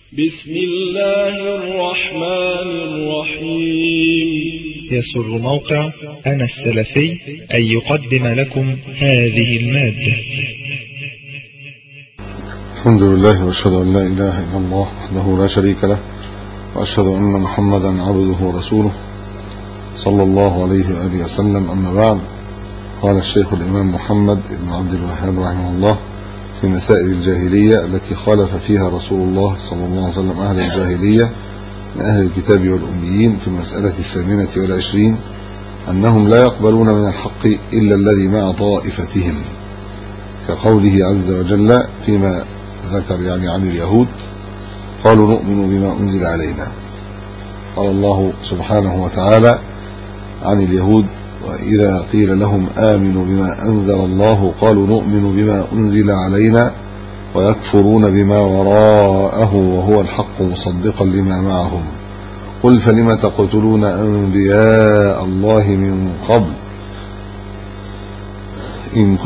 بسم الله الرحمن الرحيم. يسر موقع أنا السلفي أن يقدم لكم هذه المادة. الحمد لله وأشهد أن لا إله إلا الله وحده لا شريك له، وأشهد أن محمدا عبده ورسوله صلى الله عليه وآله وسلم. أما بعد، قال الشيخ الإمام محمد بن عبد الوهاب رحمه الله في مسائل الجاهلية التي خالف فيها رسول الله صلى الله عليه وسلم أهل الجاهلية من أهل الكتاب والأميين، في المسألة 28 أنهم لا يقبلون من الحق إلا الذي مع طائفتهم، كقوله عز وجل فيما ذكر يعني عن اليهود: قالوا نؤمن بما أنزل علينا. قال الله سبحانه وتعالى عن اليهود: وإذا قيل لهم آمنوا بما أنزل الله قالوا نؤمن بما أنزل علينا ويكفرون بما وراءه وهو الحق مصدقا لما معهم قل فلم تقتلون أنبياء الله من قبل إن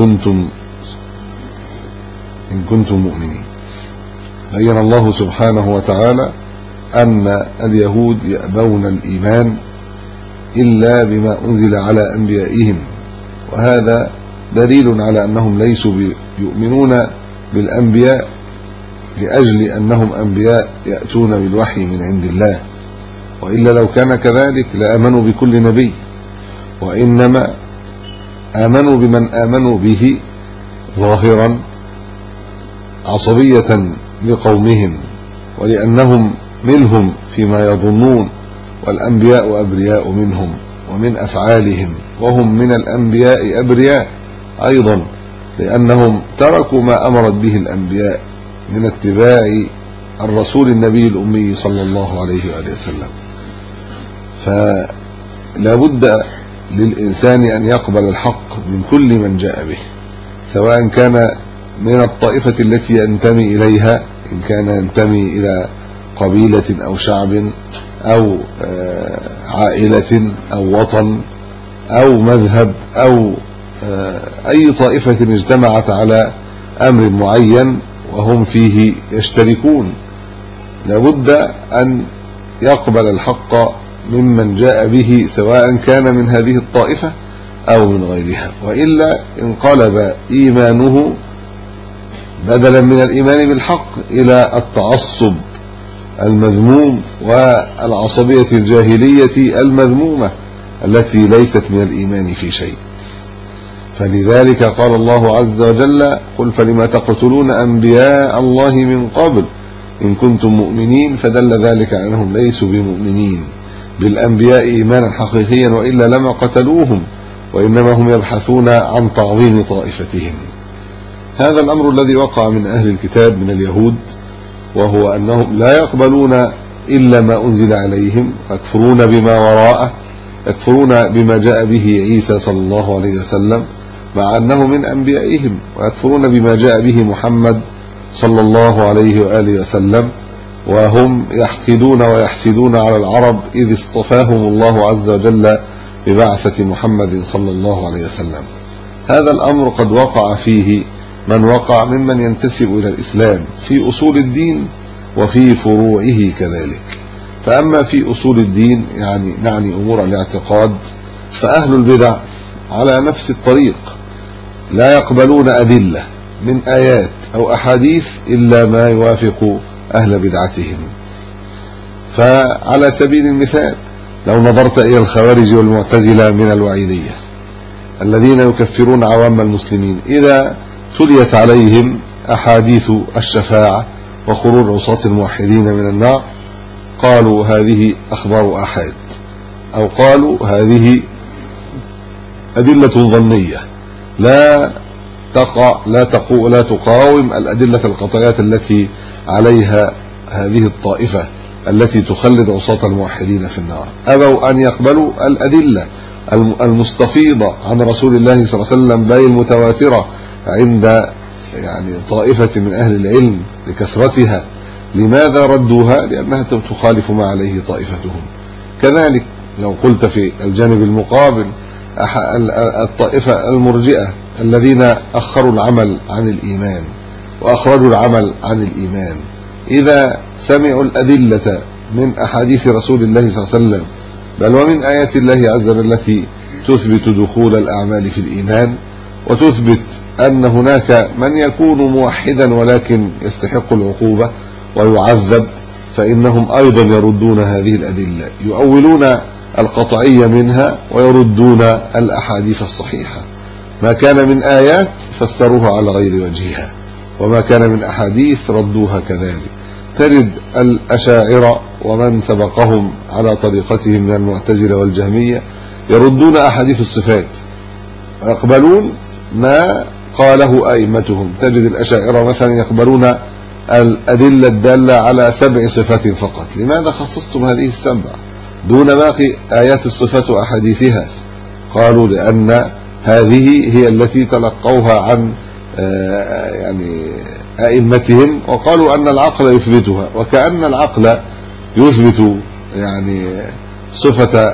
كنتم مؤمنين. بين الله سبحانه وتعالى أن اليهود يأبون الإيمان إلا بما أنزل على أنبيائهم، وهذا دليل على أنهم ليسوا يؤمنون بالأنبياء لأجل أنهم أنبياء يأتون بالوحي من عند الله، وإلا لو كان كذلك لآمنوا بكل نبي، وإنما آمنوا بمن آمنوا به ظاهرا عصبية لقومهم ولأنهم منهم فيما يظنون، والأنبياء أبرياء منهم ومن أفعالهم، وهم من الأنبياء أبرياء أيضا لأنهم تركوا ما أمرت به الأنبياء من اتباع الرسول النبي الأمي صلى الله عليه وآله وسلم. فلا بد للإنسان أن يقبل الحق من كل من جاء به، سواء كان من الطائفة التي ينتمي إليها، إن كان ينتمي إلى قبيلة أو شعب أو عائلة أو وطن أو مذهب أو أي طائفة اجتمعت على أمر معين وهم فيه يشتركون. لابد أن يقبل الحق ممن جاء به، سواء كان من هذه الطائفة أو من غيرها، وإلا انقلب إيمانه بدلا من الإيمان بالحق إلى التعصب المذموم والعصبية الجاهلية المذمومة التي ليست من الإيمان في شيء. فلذلك قال الله عز وجل: قل فلم تقتلون أنبياء الله من قبل إن كنتم مؤمنين، فدل ذلك على أنهم ليسوا بمؤمنين بالأنبياء إيمانا حقيقيا، وإلا لما قتلوهم، وإنما هم يبحثون عن تعظيم طائفتهم. هذا الأمر الذي وقع من أهل الكتاب من اليهود، وهو أنهم لا يقبلون إلا ما أنزل عليهم، يكفرون بما وراءه، يكفرون بما جاء به عيسى صلى الله عليه وسلم مع أنه من أنبيائهم، ويكفرون بما جاء به محمد صلى الله عليه وآله وسلم، وهم يحقدون ويحسدون على العرب إذ اصطفاهم الله عز وجل ببعثة محمد صلى الله عليه وسلم. هذا الأمر قد وقع فيه من وقع ممن ينتسب إلى الإسلام في أصول الدين وفي فروعه كذلك. فأما في أصول الدين يعني أمور الاعتقاد، فأهل البدع على نفس الطريق، لا يقبلون أدلة من آيات أو أحاديث إلا ما يوافق أهل بدعتهم. فعلى سبيل المثال، لو نظرت إلى الخوارج والمعتزلة من الوعيدية الذين يكفرون عوام المسلمين، إذا تليت عليهم أحاديث الشفاعة وخروج عصاة الموحدين من النار قالوا هذه أخبار أحاد، أو قالوا هذه أدلة ظنية لا تقاوم الأدلة القطعية التي عليها هذه الطائفة التي تخلد عصاة الموحدين في النار. أبوا أن يقبلوا الأدلة المستفيضة عن رسول الله صلى الله عليه وسلم، بل المتواترة عند طائفة من أهل العلم لكثرتها. لماذا ردوها؟ لأنها تخالف ما عليه طائفتهم. كذلك لو قلت في الجانب المقابل الطائفة المرجئة الذين أخروا العمل عن الإيمان وأخرجوا العمل عن الإيمان، إذا سمعوا الأدلة من أحاديث رسول الله صلى الله عليه وسلم، بل ومن آيات الله عز وجل التي تثبت دخول الأعمال في الإيمان، وتثبت أن هناك من يكون موحدا ولكن يستحق العقوبة ويعذب، فإنهم أيضا يردون هذه الأدلة، يؤولون القطعية منها ويردون الأحاديث الصحيحة. ما كان من آيات فسروها على غير وجهها، وما كان من أحاديث ردوها كذلك. تجد الأشاعرة ومن سبقهم على طريقتهم من المعتزلة والجهمية يردون أحاديث الصفات ويقبلون ما قاله أئمتهم. تجد الأشاعرة مثلا يقبلون الأدلة الدالة على 7 صفات فقط. لماذا خصصتم هذه ال7 دون باقي آيات الصفات وأحاديثها؟ قالوا لأن هذه هي التي تلقوها عن يعني أئمتهم، وقالوا أن العقل يثبتها، وكأن العقل يثبت يعني صفة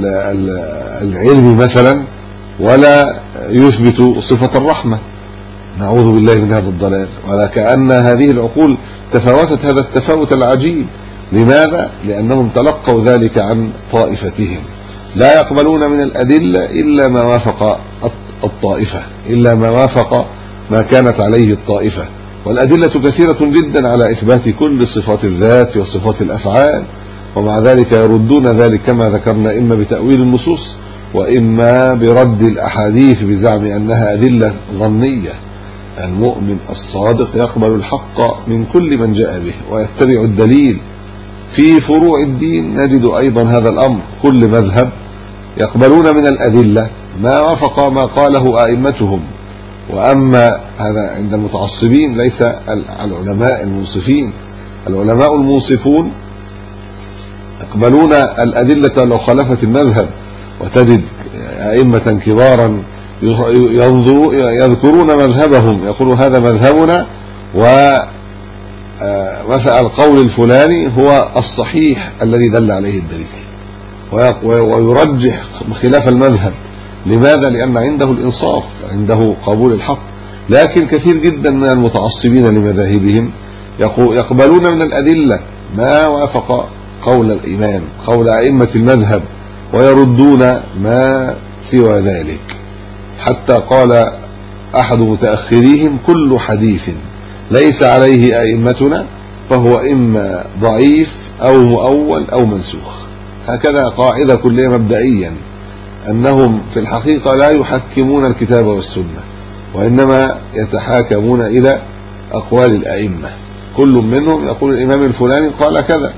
العلم مثلا ولا يثبت صفة الرحمة. نعوذ بالله من هذا الضلال. ولكأن هذه العقول تفاوتت هذا التفاوت العجيب. لماذا؟ لأنهم تلقوا ذلك عن طائفتهم، لا يقبلون من الأدلة إلا ما وافق الطائفة، إلا ما وافق ما كانت عليه الطائفة. والأدلة كثيرة جدا على إثبات كل صفات الذات وصفات الأفعال، ومع ذلك يردون ذلك كما ذكرنا إما بتأويل النصوص وإما برد الأحاديث بزعم أنها أدلة ظنية. المؤمن الصادق يقبل الحق من كل من جاء به ويتبع الدليل. في فروع الدين نجد أيضا هذا الأمر، كل مذهب يقبلون من الأدلة ما وافق ما قاله أئمتهم. وأما هذا عند المتعصبين ليس العلماء المنصفين. العلماء المنصفون يقبلون الأدلة لو خالفت المذهب، وتجد أئمة كبارا يذكرون مذهبهم، يقولوا هذا مذهبنا، ومثل القول الفلاني هو الصحيح الذي دل عليه الدليل، ويرجح خلاف المذهب. لماذا؟ لأن عنده الإنصاف، عنده قبول الحق. لكن كثير جدا من المتعصبين لمذاهبهم يقبلون من الأدلة ما وافق قول الإمام، قول أئمة المذهب، ويردون ما سوى ذلك. حتى قال أحد متأخريهم: كل حديث ليس عليه أئمتنا فهو إما ضعيف أو مؤول أو منسوخ. هكذا قاعدة كلية مبدئيا، أنهم في الحقيقة لا يحكمون الكتاب والسنة، وإنما يتحاكمون إلى أقوال الأئمة. كل منهم يقول الإمام الفلاني قال كذا.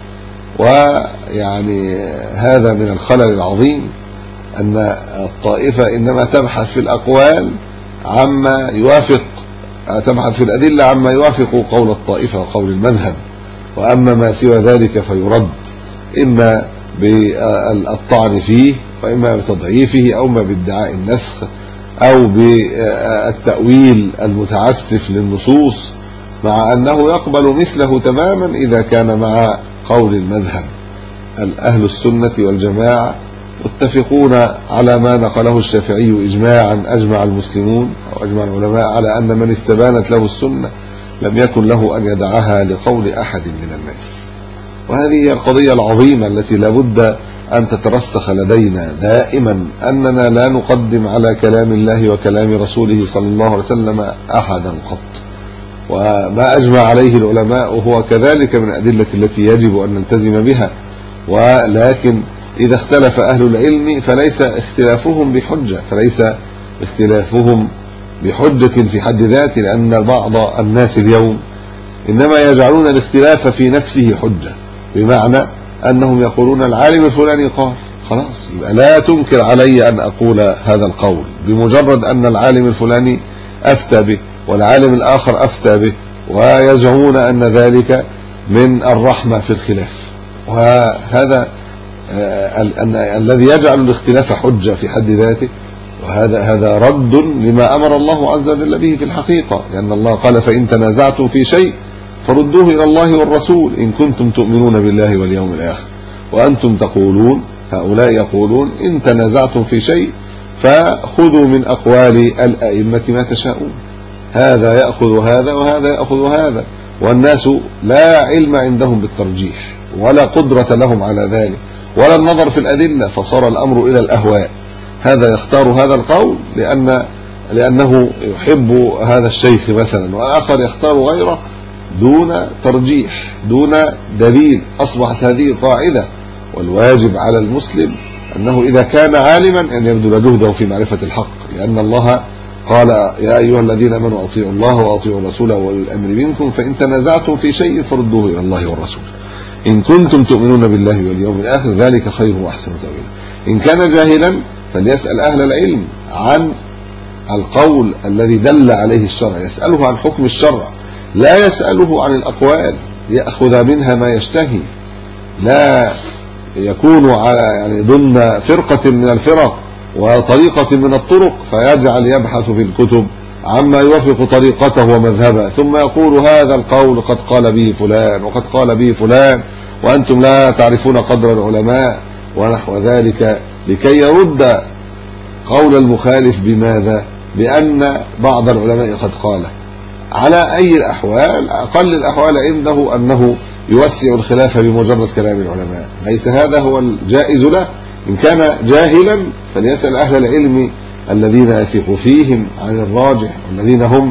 ويعني هذا من الخلل العظيم، أن الطائفة إنما تبحث في الأقوال عما يوافق، تبحث في الأدلة عما يوافق قول الطائفة وقول المذهب، وأما ما سوى ذلك فيرد، إما بالطعن فيه وإما بتضعيفه أو ما بادعاء النسخ أو بالتأويل المتعسف للنصوص، مع أنه يقبل مثله تماما إذا كان مع قول المذهب. أهل السنة والجماعة متفقون على ما نقله الشافعي إجماعا، أجمع المسلمون أو أجمع العلماء على أن من استبانت له السنة لم يكن له أن يدعها لقول أحد من الناس. وهذه هي القضية العظيمة التي لابد أن تترسخ لدينا دائما، أننا لا نقدم على كلام الله وكلام رسوله صلى الله عليه وسلم أحدا قط. وما أجمع عليه العلماء هو كذلك من الأدلة التي يجب أن نلتزم بها. ولكن إذا اختلف أهل العلم فليس اختلافهم بحجة، فليس اختلافهم بحجة في حد ذاته، لأن بعض الناس اليوم إنما يجعلون الاختلاف في نفسه حجة، بمعنى أنهم يقولون العالم الفلاني قال، خلاص يبقى لا تنكر علي أن أقول هذا القول بمجرد أن العالم الفلاني أفتى به والعالم الآخر أفتى به، ويزعمون أن ذلك من الرحمة في الخلاف. وهذا الذي يجعل الاختلاف حجة في حد ذاته، وهذا رد لما أمر الله عز وجل به في الحقيقة، لأن الله قال: فإن تنازعتم في شيء فردوه إلى الله والرسول إن كنتم تؤمنون بالله واليوم الآخر. وأنتم تقولون، هؤلاء يقولون: إن تنازعتم في شيء فخذوا من أقوال الأئمة ما تشاءون. هذا يأخذ هذا وهذا يأخذ هذا، والناس لا علم عندهم بالترجيح ولا قدرة لهم على ذلك ولا النظر في الأدلة، فصار الأمر إلى الأهواء. هذا يختار هذا القول لأنه يحب هذا الشيخ مثلا، والآخر يختار غيره دون ترجيح دون دليل. أصبحت هذه قاعدة، والواجب على المسلم أنه إذا كان عالما أن يبذل جهده في معرفة الحق، لأن الله قال يا أيها الذين آمنوا أطيعوا الله وأطيعوا الرسول وأولي الأمر منكم فإن تنازعتم في شيء فردوه إلى الله والرسول إن كنتم تؤمنون بالله واليوم الآخر ذلك خير وأحسن تأويلا. إن كان جاهلا فليسأل أهل العلم عن القول الذي دل عليه الشرع، يسأله عن حكم الشرع، لا يسأله عن الأقوال يأخذ منها ما يشتهي، لا يكون على ضمن فرقة من الفرق وطريقة من الطرق فيجعل يبحث في الكتب عما يوافق طريقته ومذهبه، ثم يقول هذا القول قد قال به فلان وقد قال به فلان وأنتم لا تعرفون قدر العلماء ونحو ذلك، لكي يرد قول المخالف بماذا؟ بأن بعض العلماء قد قاله. على أي الأحوال أقل الأحوال عنده أنه يوسع الخلاف بمجرد كلام العلماء، ليس هذا هو الجائز له. إن كان جاهلا فليسأل أهل العلم الذين يثق فيهم عن الراجح، والذين هم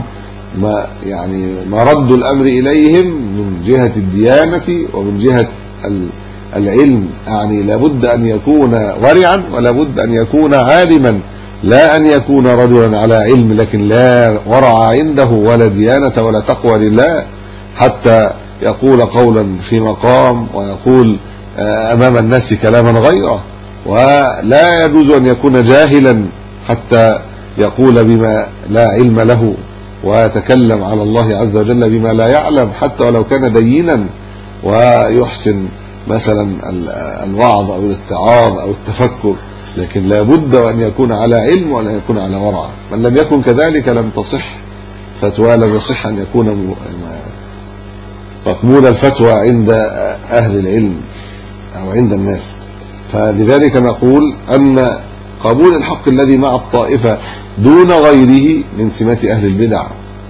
ما رد الأمر إليهم من جهة الديانة ومن جهة العلم، يعني لابد أن يكون ورعا ولابد أن يكون عالما، لا أن يكون رجلا على علم لكن لا ورع عنده ولا ديانة ولا تقوى لله، حتى يقول قولا في مقام ويقول أمام الناس كلاما غيره. ولا يجوز أن يكون جاهلا حتى يقول بما لا علم له ويتكلم على الله عز وجل بما لا يعلم، حتى ولو كان دينا ويحسن مثلا الوعظ أو الاتعاظ أو التفكر، لكن لا بد أن يكون على علم ولا يكون على ورع. من لم يكن كذلك لم تصح فتوى، لم يصح أن يكون مقبول الفتوى عند أهل العلم أو عند الناس. فلذلك نقول أن قبول الحق الذي مع الطائفة دون غيره من سمات أهل البدع،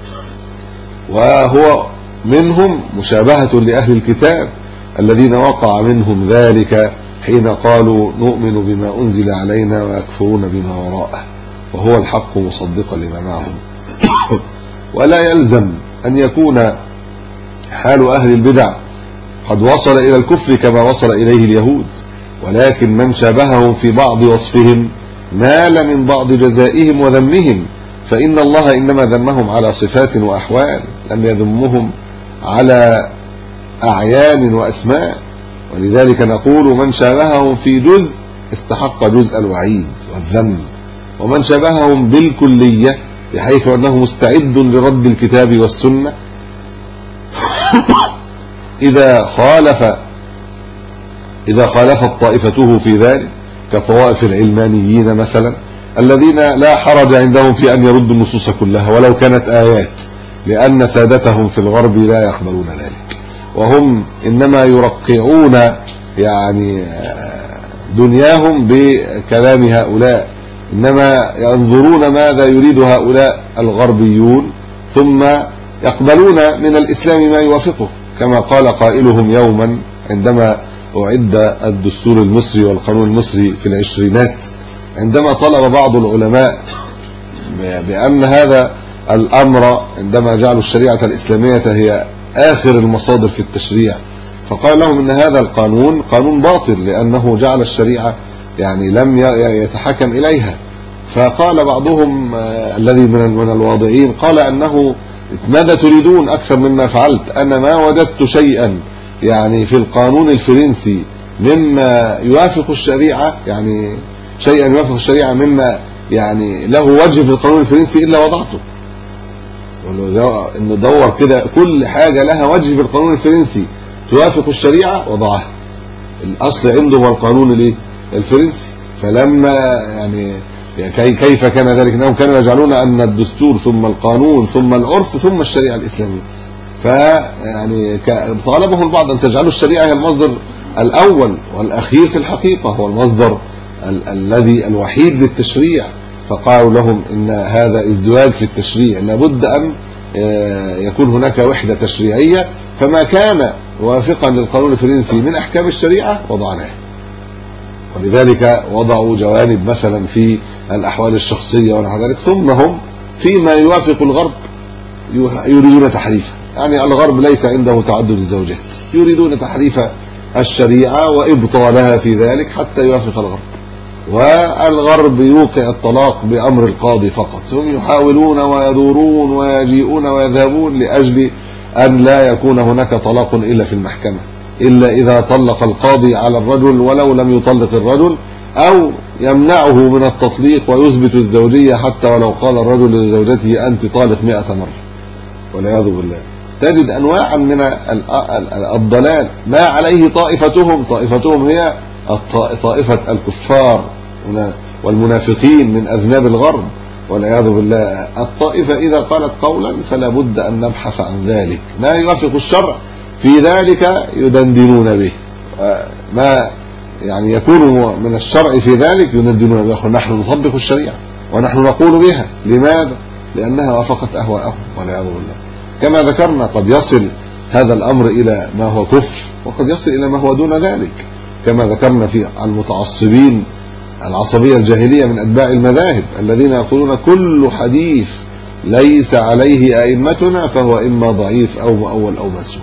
وهو منهم مشابهة لأهل الكتاب الذين وقع منهم ذلك حين قالوا نؤمن بما أنزل علينا ويكفرون بما وراءه وهو الحق مصدقا لما معهم. ولا يلزم أن يكون حال أهل البدع قد وصل إلى الكفر كما وصل إليه اليهود، ولكن من شابههم في بعض وصفهم نال من بعض جزائهم وذمهم، فإن الله إنما ذمهم على صفات وأحوال، لم يذمهم على أعيان وأسماء. ولذلك نقول من شابههم في جزء استحق جزء الوعيد والذم، ومن شابههم بالكلية بحيث أنه مستعد لرد الكتاب والسنة إذا خالفت طائفته في ذلك كطوائف العلمانيين مثلا، الذين لا حرج عندهم في أن يردوا النصوص كلها ولو كانت آيات، لأن سادتهم في الغرب لا يقبلون ذلك، وهم إنما يرقعون دنياهم بكلام هؤلاء، إنما ينظرون ماذا يريد هؤلاء الغربيون ثم يقبلون من الإسلام ما يوافقه، كما قال قائلهم يوما عندما أعد الدستور المصري والقانون المصري في العشرينات، عندما طلب بعض العلماء بأن هذا الأمر عندما جعلوا الشريعة الإسلامية هي آخر المصادر في التشريع، فقال لهم إن هذا القانون قانون باطل لأنه جعل الشريعة لم يتحكم إليها. فقال بعضهم الذي من الواضعين قال أنه ماذا تريدون أكثر مما فعلت؟ أنا ما وجدت شيئا في القانون الفرنسي مما يوافق الشريعة، شيئا يوافق الشريعة مما له وجه في القانون الفرنسي إلا وضعته. إنه دور كده كل حاجة لها وجه في القانون الفرنسي توافق الشريعة وضعها. الأصل عنده هو القانون الفرنسي. فلما كيف كان ذلك؟ أنهم كانوا يجعلون أن الدستور ثم القانون ثم العرف ثم الشريعة الإسلامية. طالبهم البعض أن تجعلوا الشريعة هي المصدر الأول والأخير في الحقيقة، هو المصدر الذي الوحيد للتشريع. فقالوا لهم إن هذا ازدواج في التشريع، لابد أن يكون هناك وحدة تشريعية، فما كان موافقا للقانون الفرنسي من أحكام الشريعة وضعناه. ولذلك وضعوا جوانب مثلا في الأحوال الشخصية ونحو ذلك، ثم هم فيما يوافق الغرب يريدون تحريفه. يعني الغرب ليس عنده تعدد الزوجات، يريدون تحريف الشريعة وإبطالها في ذلك حتى يوافق الغرب. والغرب يوقع الطلاق بأمر القاضي فقط، هم يحاولون ويدورون ويجيئون ويذهبون لأجل أن لا يكون هناك طلاق إلا في المحكمة، إلا إذا طلق القاضي على الرجل ولو لم يطلق الرجل، أو يمنعه من التطليق ويثبت الزوجية حتى ولو قال الرجل لزوجته أنت طالق 100 مرة والعياذ بالله. تجد أنواعا من الضلال ما عليه طائفتهم هي طائفة الكفار والمنافقين من أذناب الغرب والعياذ بالله. الطائفة إذا قالت قولا فلا بد أن نبحث عن ذلك، ما يوافق الشرع في ذلك يدندنون به، ما يعني يكون من الشرع في ذلك يدندنون به. نحن نطبق الشريعة ونحن نقول بها، لماذا؟ لأنها وافقت أهواءهم والعياذ بالله. كما ذكرنا قد يصل هذا الأمر إلى ما هو كفر، وقد يصل إلى ما هو دون ذلك، كما ذكرنا في المتعصبين العصبية الجاهلية من أتباع المذاهب الذين يقولون كل حديث ليس عليه أئمتنا فهو إما ضعيف أو مؤول أو منسوخ،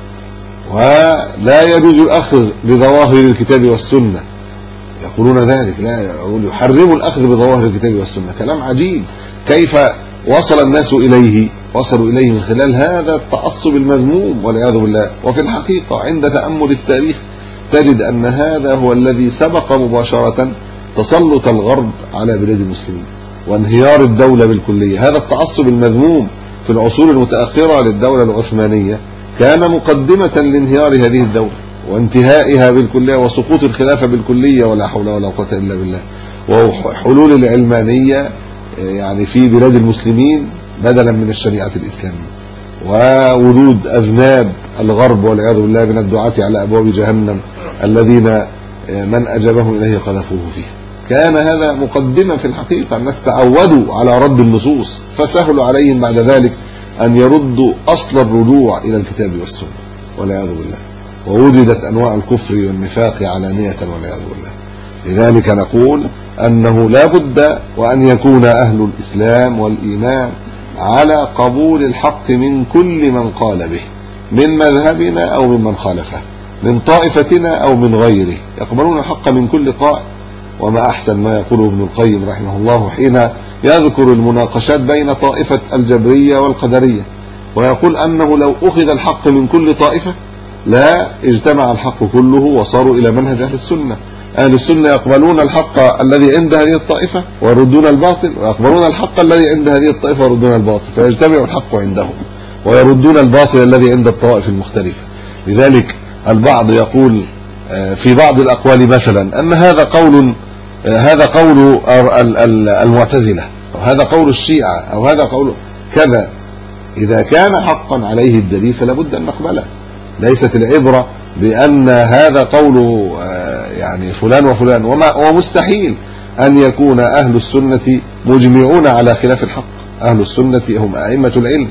ولا يجوز الأخذ بظواهر الكتاب والسنة. يقولون ذلك، لا يحرموا الأخذ بظواهر الكتاب والسنة. كلام عجيب، كيف وصل الناس إليه؟ وصلوا إليه من خلال هذا التعصب المذموم والعياذ بالله. وفي الحقيقة عند تأمل التاريخ تجد أن هذا هو الذي سبق مباشرة تسلط الغرب على بلاد المسلمين وانهيار الدولة بالكلية. هذا التعصب المذموم في العصور المتأخرة للدولة العثمانية كان مقدمة لانهيار هذه الدولة وانتهائها بالكلية وسقوط الخلافة بالكلية، ولا حول ولا قوة إلا بالله، وحلول العلمانية يعني في بلاد المسلمين بدلا من الشريعة الإسلامية، ووجود أذناب الغرب والعياذ بالله من الدعاة على أبواب جهنم الذين من أجابهم إليه قذفوه فيه. كان هذا مقدمة في الحقيقة. الناس تعودوا على رد النصوص، فسهل عليهم بعد ذلك أن يردوا أصل الرجوع إلى الكتاب والسنة والعياذ بالله، ووجدت أنواع الكفر والنفاق علانية والعياذ بالله. لذلك نقول أنه لا بد وأن يكون أهل الإسلام والإيمان على قبول الحق من كل من قال به، من مذهبنا أو ممن خالفه، من طائفتنا أو من غيره، يقبلون الحق من كل قائل. وما أحسن ما يقوله ابن القيم رحمه الله حين يذكر المناقشات بين طائفة الجبرية والقدرية، ويقول أنه لو أخذ الحق من كل طائفة لا اجتمع الحق كله وصاروا إلى منهج أهل السنة. أهل السنة يقبلون الحق الذي عند هذه الطائفة ويردون الباطل، ويقبلون الحق الذي عند هذه الطائفة ويردون الباطل، فيجتمع الحق عندهم ويردون الباطل الذي عند الطوائف المختلفة. لذلك البعض يقول في بعض الأقوال مثلا أن هذا قول المعتزلة، أو هذا قول الشيعة، أو هذا قول كذا. إذا كان حقا عليه الدليل فلا بد أن نقبله. ليست العبرة بأن هذا قول يعني فلان وفلان، ومستحيل أن يكون أهل السنة مجمعون على خلاف الحق. أهل السنة هم أئمة العلم.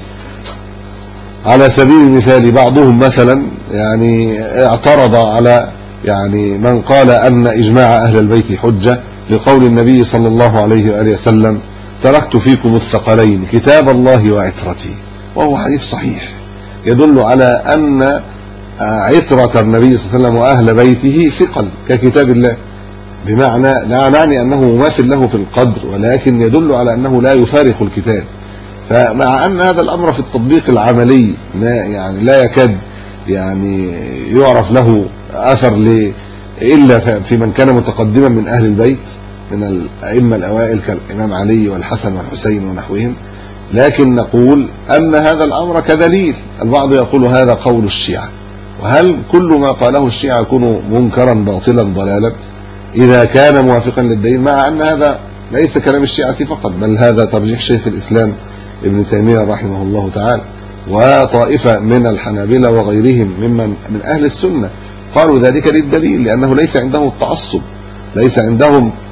على سبيل المثال بعضهم مثلا يعني اعترض على يعني من قال أن إجماع أهل البيت حجة لقول النبي صلى الله عليه وآله وسلم تركت فيكم الثقلين كتاب الله وعترتي، وهو حديث صحيح يدل على أن عترة النبي صلى الله عليه وسلم وأهل بيته ثقل ككتاب الله، بمعنى لا نعني أنه مماثل له في القدر، ولكن يدل على أنه لا يفارق الكتاب. فمع أن هذا الأمر في التطبيق العملي يعني لا يكاد يعني يعرف له أثر إلا في من كان متقدما من أهل البيت من الأئمة الأوائل كالإمام علي والحسن والحسين ونحوهم، لكن نقول أن هذا الأمر كدليل. البعض يقول هذا قول الشيعة، وهل كل ما قاله الشيعة يكون منكرا باطلا ضلالا إذا كان موافقا للدليل؟ مع أن هذا ليس كلام الشيعة فقط، بل هذا ترجيح شيخ الإسلام ابن تيمية رحمه الله تعالى، وطائفة من الحنابلة وغيرهم من أهل السنة قالوا ذلك للدليل، لأنه ليس عندهم التعصب، ليس عندهم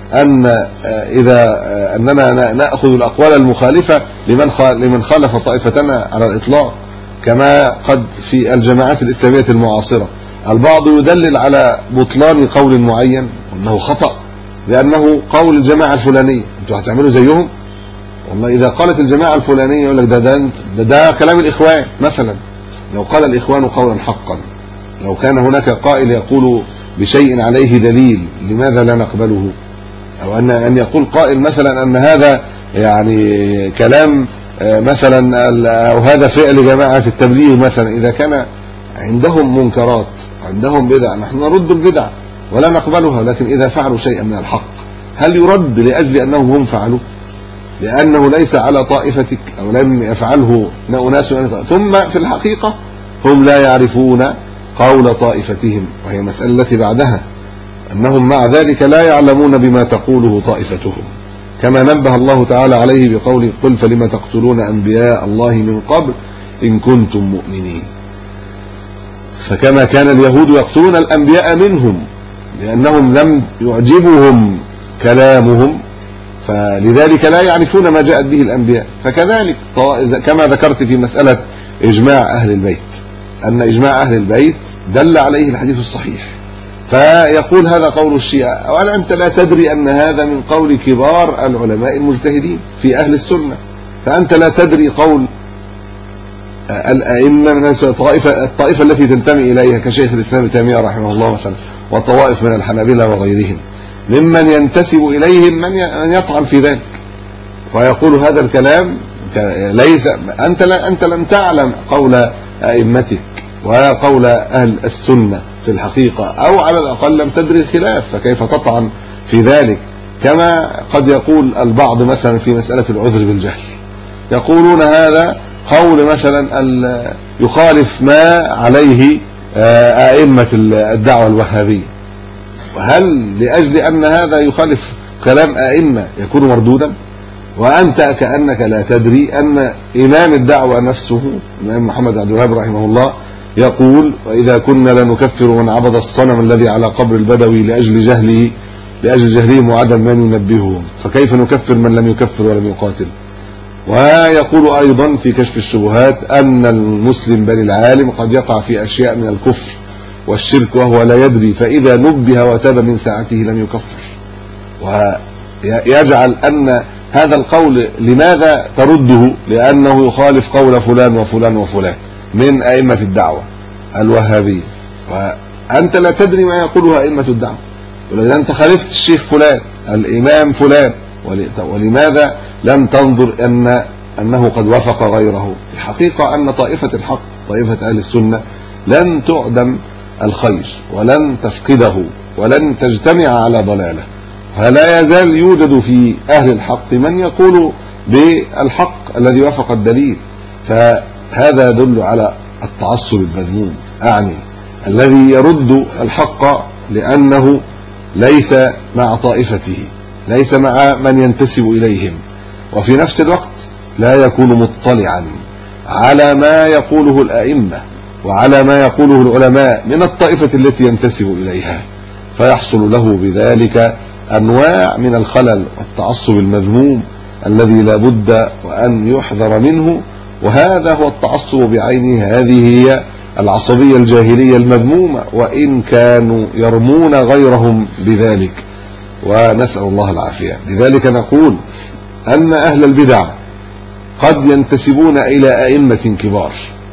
أن أننا نأخذ الأقوال المخالفة لمن خالف طائفتنا على الإطلاق، كما قد في الجماعات الإسلامية المعاصرة البعض يدلل على بطلان قول معين وأنه خطأ لأنه قول الجماعة الفلانية، أنتوا هتعملوا زيهم؟ والله إذا قالت الجماعة الفلانية يقول لك ده كلام الإخوان مثلا. لو قال الإخوان قولا حقا، لو كان هناك قائل يقول بشيء عليه دليل، لماذا لا نقبله؟ أو أن يقول قائل مثلا أن هذا يعني كلام مثلا، أو هذا فعل جماعة التبليغ مثلا، إذا كان عندهم منكرات عندهم بدع نحن نرد البدع ولا نقبلها، لكن إذا فعلوا شيئا من الحق هل يرد لأجل أنهم هم فعلوا؟ لأنه ليس على طائفتك أو لم يفعله أناس، ثم في الحقيقة هم لا يعرفون قول طائفتهم، وهي مسألة التي بعدها أنهم مع ذلك لا يعلمون بما تقوله طائفتهم، كما نبه الله تعالى عليه بقوله قل فلم تقتلون أنبياء الله من قبل إن كنتم مؤمنين. فكما كان اليهود يقتلون الأنبياء منهم لأنهم لم يعجبهم كلامهم، فلذلك لا يعرفون ما جاءت به الأنبياء، فكذلك كما ذكرت في مسألة إجماع أهل البيت، أن إجماع أهل البيت دل عليه الحديث الصحيح، فيقول هذا قول الشيعة، وأنا أنت لا تدري أن هذا من قول كبار العلماء المجتهدين في أهل السنة، فأنت لا تدري قول الأئمة من الطائفة التي تنتمي إليها كشيخ الإسلام ابن تيمية رحمه الله مثلا، وطوائف من الحنابلة وغيرهم ممن ينتسب إليهم من يطعن في ذلك ويقول هذا الكلام ليس، أنت لم تعلم قول أئمتك وقول أهل السنة في الحقيقة، أو على الأقل لم تدري الخلاف، فكيف تطعن في ذلك؟ كما قد يقول البعض مثلا في مسألة العذر بالجهل، يقولون هذا قول مثلا يخالف ما عليه أئمة الدعوة الوهابية، وهل لأجل أن هذا يخالف كلام أئمة يكون مردودا؟ وأنت كأنك لا تدري أن إمام الدعوة نفسه الإمام محمد عبد الوهاب رحمه الله يقول وإذا كنا لنكفر من عبد الصنم الذي على قبر البدوي لأجل جهلهم وعدم من ينبههم، فكيف نكفر من لم يكفر ولم يقاتل؟ ويقول أيضا في كشف الشبهات أن المسلم بل العالم قد يقع في أشياء من الكفر والشرك وهو لا يدري، فإذا نبه وتاب من ساعته لم يكفر، ويجعل أن هذا القول لماذا ترده؟ لأنه يخالف قول فلان وفلان وفلان من أئمة الدعوة الوهابية، وأنت لا تدري ما يقوله أئمة الدعوة، ولذا أنت خالفت الشيخ فلان الإمام فلان، ولماذا لم تنظر أنه قد وافق غيره؟ الحقيقة أن طائفة الحق طائفة أهل السنة لن تعدم الخير ولن تفقده ولن تجتمع على ضلاله، فلا يزال يوجد في أهل الحق من يقول بالحق الذي وافق الدليل، فهذا يدل على التعصب المذموم، أعني الذي يرد الحق لأنه ليس مع طائفته، ليس مع من ينتسب إليهم، وفي نفس الوقت لا يكون مطلعا على ما يقوله الأئمة وعلى ما يقوله العلماء من الطائفة التي ينتسب إليها، فيحصل له بذلك أنواع من الخلل والتعصب المذموم الذي لا بد وأن يحذر منه، وهذا هو التعصب بعينه، هذه هي العصبية الجاهلية المذمومة، وإن كانوا يرمون غيرهم بذلك، ونسأل الله العافية. لذلك نقول أن أهل البدع قد ينتسبون إلى أئمة كبار،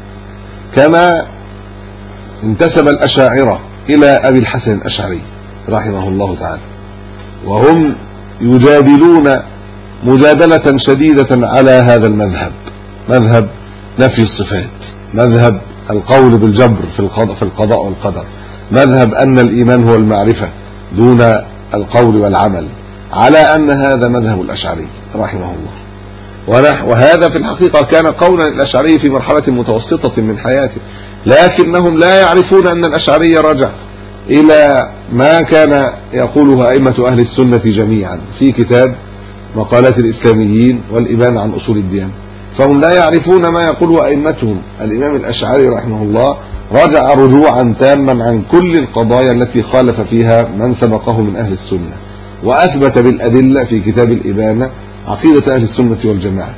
كما انتسب الأشاعرة إلى أبي الحسن الأشعري رحمه الله تعالى، وهم يجادلون مجادلة شديدة على هذا المذهب، مذهب نفي الصفات، مذهب القول بالجبر في القضاء والقدر، مذهب أن الإيمان هو المعرفة دون القول والعمل، على أن هذا مذهب الأشعري رحمه الله. وهذا في الحقيقة كان قولا الأشعري في مرحلة متوسطة من حياته، لكنهم لا يعرفون أن الأشعري رجع إلى ما كان يقوله أئمة أهل السنة جميعا في كتاب مقالات الإسلاميين والإبانة عن أصول الديانة، فهم لا يعرفون ما يقوله أئمتهم. الإمام الأشعري رحمه الله رجع رجوعا تاما عن كل القضايا التي خالف فيها من سبقه من أهل السنة، وأثبت بالأدلة في كتاب الإبانة عقيدة أهل السنة والجماعة،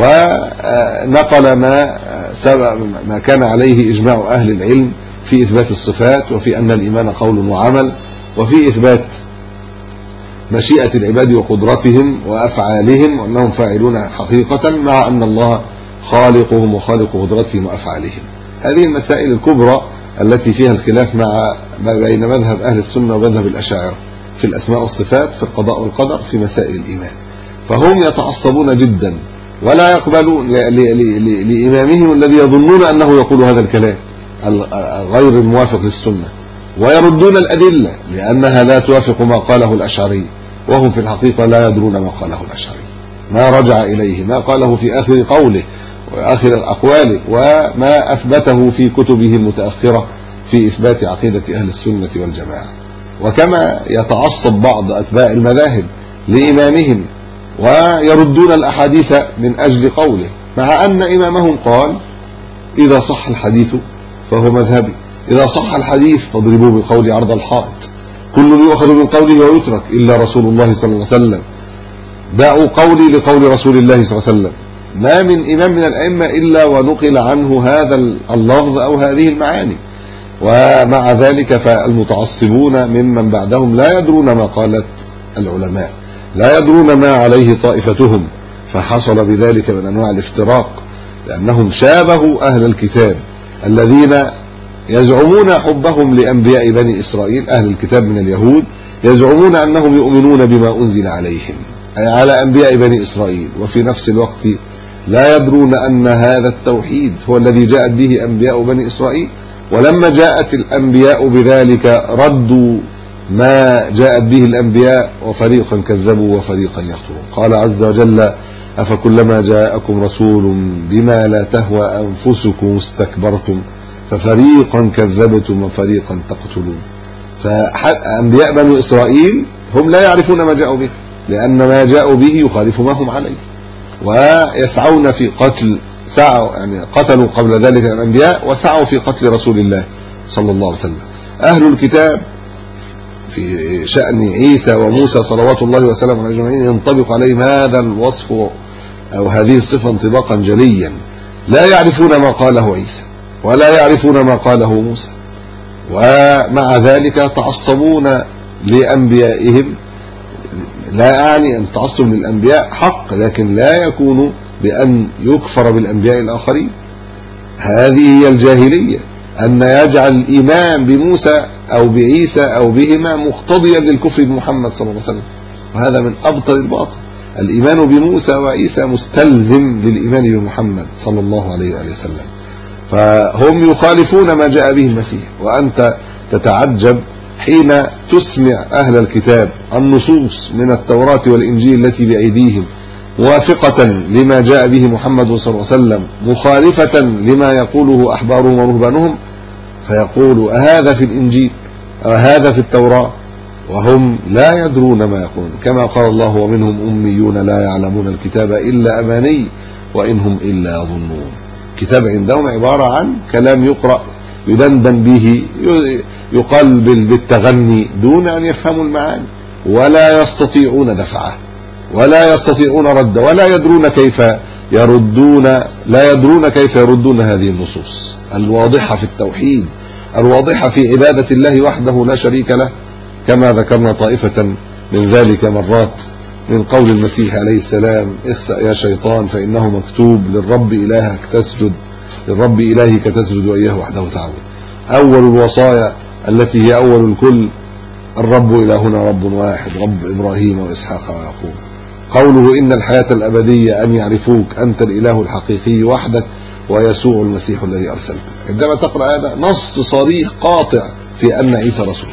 ونقل ما كان عليه إجماع أهل العلم في إثبات الصفات، وفي أن الإيمان قول وعمل، وفي إثبات مشيئة العباد وقدرتهم وأفعالهم وأنهم فاعلون حقيقة، مع أن الله خالقهم وخالق قدرتهم وأفعالهم. هذه المسائل الكبرى التي فيها الخلاف بين مذهب أهل السنة ومذهب الأشاعرة في الأسماء والصفات، في القضاء والقدر، في مسائل الإيمان. فهم يتعصبون جدا ولا يقبلون لإمامهم الذي يظنون أنه يقول هذا الكلام غير الموافق للسنة، ويردون الأدلة لأنها لا توافق ما قاله الأشعري، وهم في الحقيقة لا يدرون ما قاله الأشعري، ما رجع إليه، ما قاله في آخر قوله وآخر أقواله، وما أثبته في كتبه المتأخرة في إثبات عقيدة أهل السنة والجماعة. وكما يتعصب بعض أتباع المذاهب لإمامهم ويردون الأحاديث من أجل قوله، مع أن إمامهم قال: إذا صح الحديث فهو مذهبي، إذا صح الحديث فاضربوه بقول عرض الحائط، كل يؤخذ من قوله ويترك إلا رسول الله صلى الله عليه وسلم، دعوا قولي لقول رسول الله صلى الله عليه وسلم. ما من إمام من الأئمة إلا ونقل عنه هذا اللفظ أو هذه المعاني. ومع ذلك فالمتعصبون ممن بعدهم لا يدرون ما قالت العلماء، لا يدرون ما عليه طائفتهم، فحصل بذلك من أنواع الافتراق، لأنهم شابهوا أهل الكتاب الذين يزعمون حبهم لأنبياء بني إسرائيل. أهل الكتاب من اليهود يزعمون أنهم يؤمنون بما أنزل عليهم، أي على أنبياء بني إسرائيل، وفي نفس الوقت لا يدرون أن هذا التوحيد هو الذي جاءت به أنبياء بني إسرائيل، ولما جاءت الأنبياء بذلك ردوا ما جاءت به الأنبياء، وفريقا كذبوا وفريقا يقتلون. قال عز وجل: أفكلما جاءكم رسول بما لا تهوى أنفسكم استكبرتم ففريقا كذبتم وفريقا تقتلون. فأنبياء بني إسرائيل هم لا يعرفون ما جاءوا به، لأن ما جاءوا به يخالف ما هم عليه، ويسعون في قتل، يعني قتلوا قبل ذلك الأنبياء وسعوا في قتل رسول الله صلى الله عليه وسلم. أهل الكتاب في شأن عيسى وموسى صلوات الله وسلامه عليهم أجمعين ينطبق عليهم هذا الوصف أو هذه الصفة انطباقا جليا، لا يعرفون ما قاله عيسى ولا يعرفون ما قاله موسى، ومع ذلك تعصبون لأنبيائهم. لا أعني أن تعصب للأنبياء حق، لكن لا يكون بأن يكفر بالأنبياء الآخرين. هذه هي الجاهلية، أن يجعل الإيمان بموسى أو بعيسى أو بهما مقتضيا للكفر بمحمد صلى الله عليه وسلم، وهذا من أبطل الباطل. الإيمان بموسى وعيسى مستلزم للإيمان بمحمد صلى الله عليه وسلم، فهم يخالفون ما جاء به المسيح. وأنت تتعجب حين تسمع أهل الكتاب النصوص من التوراة والإنجيل التي بأيديهم موافقة لما جاء به محمد صلى الله عليه وسلم، مخالفة لما يقوله أحبارهم ورهبانهم، فيقول: أهذا في الإنجيل أهذا في التوراة، وهم لا يدرون ما يقولون. كما قال الله: ومنهم أميون لا يعلمون الكتاب إلا أماني وإنهم إلا يظنون. كتاب عندهم عبارة عن كلام يقرأ يدندن به، يقال بالتغني دون أن يفهموا المعاني، ولا يستطيعون دفعه ولا يستطيعون رد، ولا يدرون كيف يردون، لا يدرون كيف يردون هذه النصوص الواضحة في التوحيد، الواضحة في عبادة الله وحده لا شريك له، كما ذكرنا طائفة من ذلك مرات من قول المسيح عليه السلام: اخسأ يا شيطان فإنه مكتوب للرب إلهك تسجد، للرب إلهك تسجد وإياه وحده تعبد. أول الوصايا التي هي أول الكل: الرب إلهنا رب واحد، رب إبراهيم وإسحاق ويعقوب. قوله: إن الحياة الأبدية أن يعرفوك أنت الإله الحقيقي وحدك ويسوع المسيح الذي أرسلته. عندما تقرأ هذا نص صريح قاطع في أن عيسى رسول،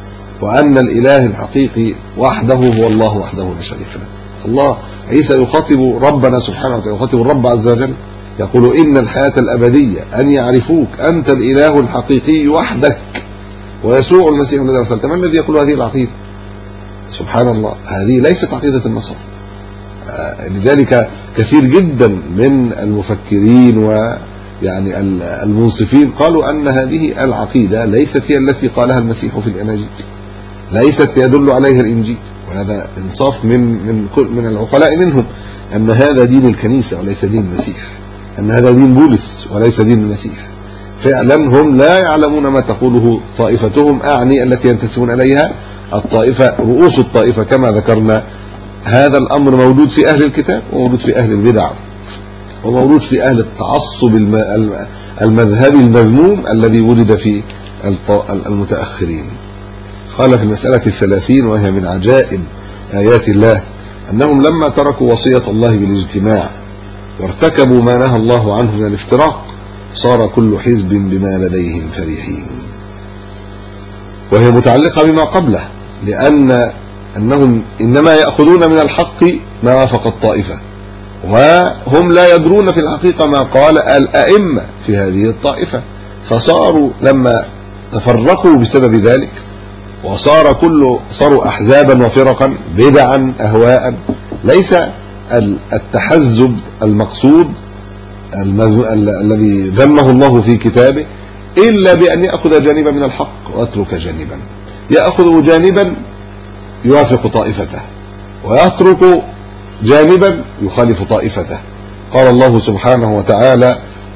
وأن الإله الحقيقي وحده هو الله وحده لا شريك له. الله عيسى يخاطب ربنا سبحانه وتعالى، يخاطب الرب عز وجل، يقول: إن الحياة الأبدية أن يعرفوك أنت الإله الحقيقي وحدك ويسوع المسيح الذي أرسلته. من الذي يقول هذه العقيدة؟ سبحان الله، هذه ليست عقيدة النصارى. لذلك كثير جدا من المفكرين ويعني المنصفين قالوا أن هذه العقيدة ليست هي التي قالها المسيح في الأناجيل، ليست يدل عليها الإنجيل، وهذا انصاف من العقلاء منهم، أن هذا دين الكنيسة وليس دين المسيح، أن هذا دين بولس وليس دين المسيح. فعلا هم لا يعلمون ما تقوله طائفتهم، أعني التي ينتسبون إليها الطائفة، رؤوس الطائفة كما ذكرنا. هذا الأمر موجود في أهل الكتاب، وموجود في أهل البدع، وموجود في أهل التعصب المذهبي المذموم الذي وجد في المتأخرين. قال في المسألة 30 وهي من عجائب آيات الله أنهم لما تركوا وصية الله بالاجتماع وارتكبوا ما نهى الله عنه من الافتراق صار كل حزب بما لديهم فرحين. وهي متعلقة بما قبله، لأنهم إنما يأخذون من الحق ما وافق الطائفة، وهم لا يدرون في الحقيقة ما قال الأئمة في هذه الطائفة، فصاروا لما تفرقوا بسبب ذلك صاروا أحزابا وفرقا بدعا أهواء. ليس التحزب المقصود الذي ذمه الله في كتابه إلا بأن يأخذ جانبا من الحق ويترك جانبا، يأخذ جانبا يوافق طائفته ويترك جانبا يخالف طائفته. قال الله سبحانه وتعالى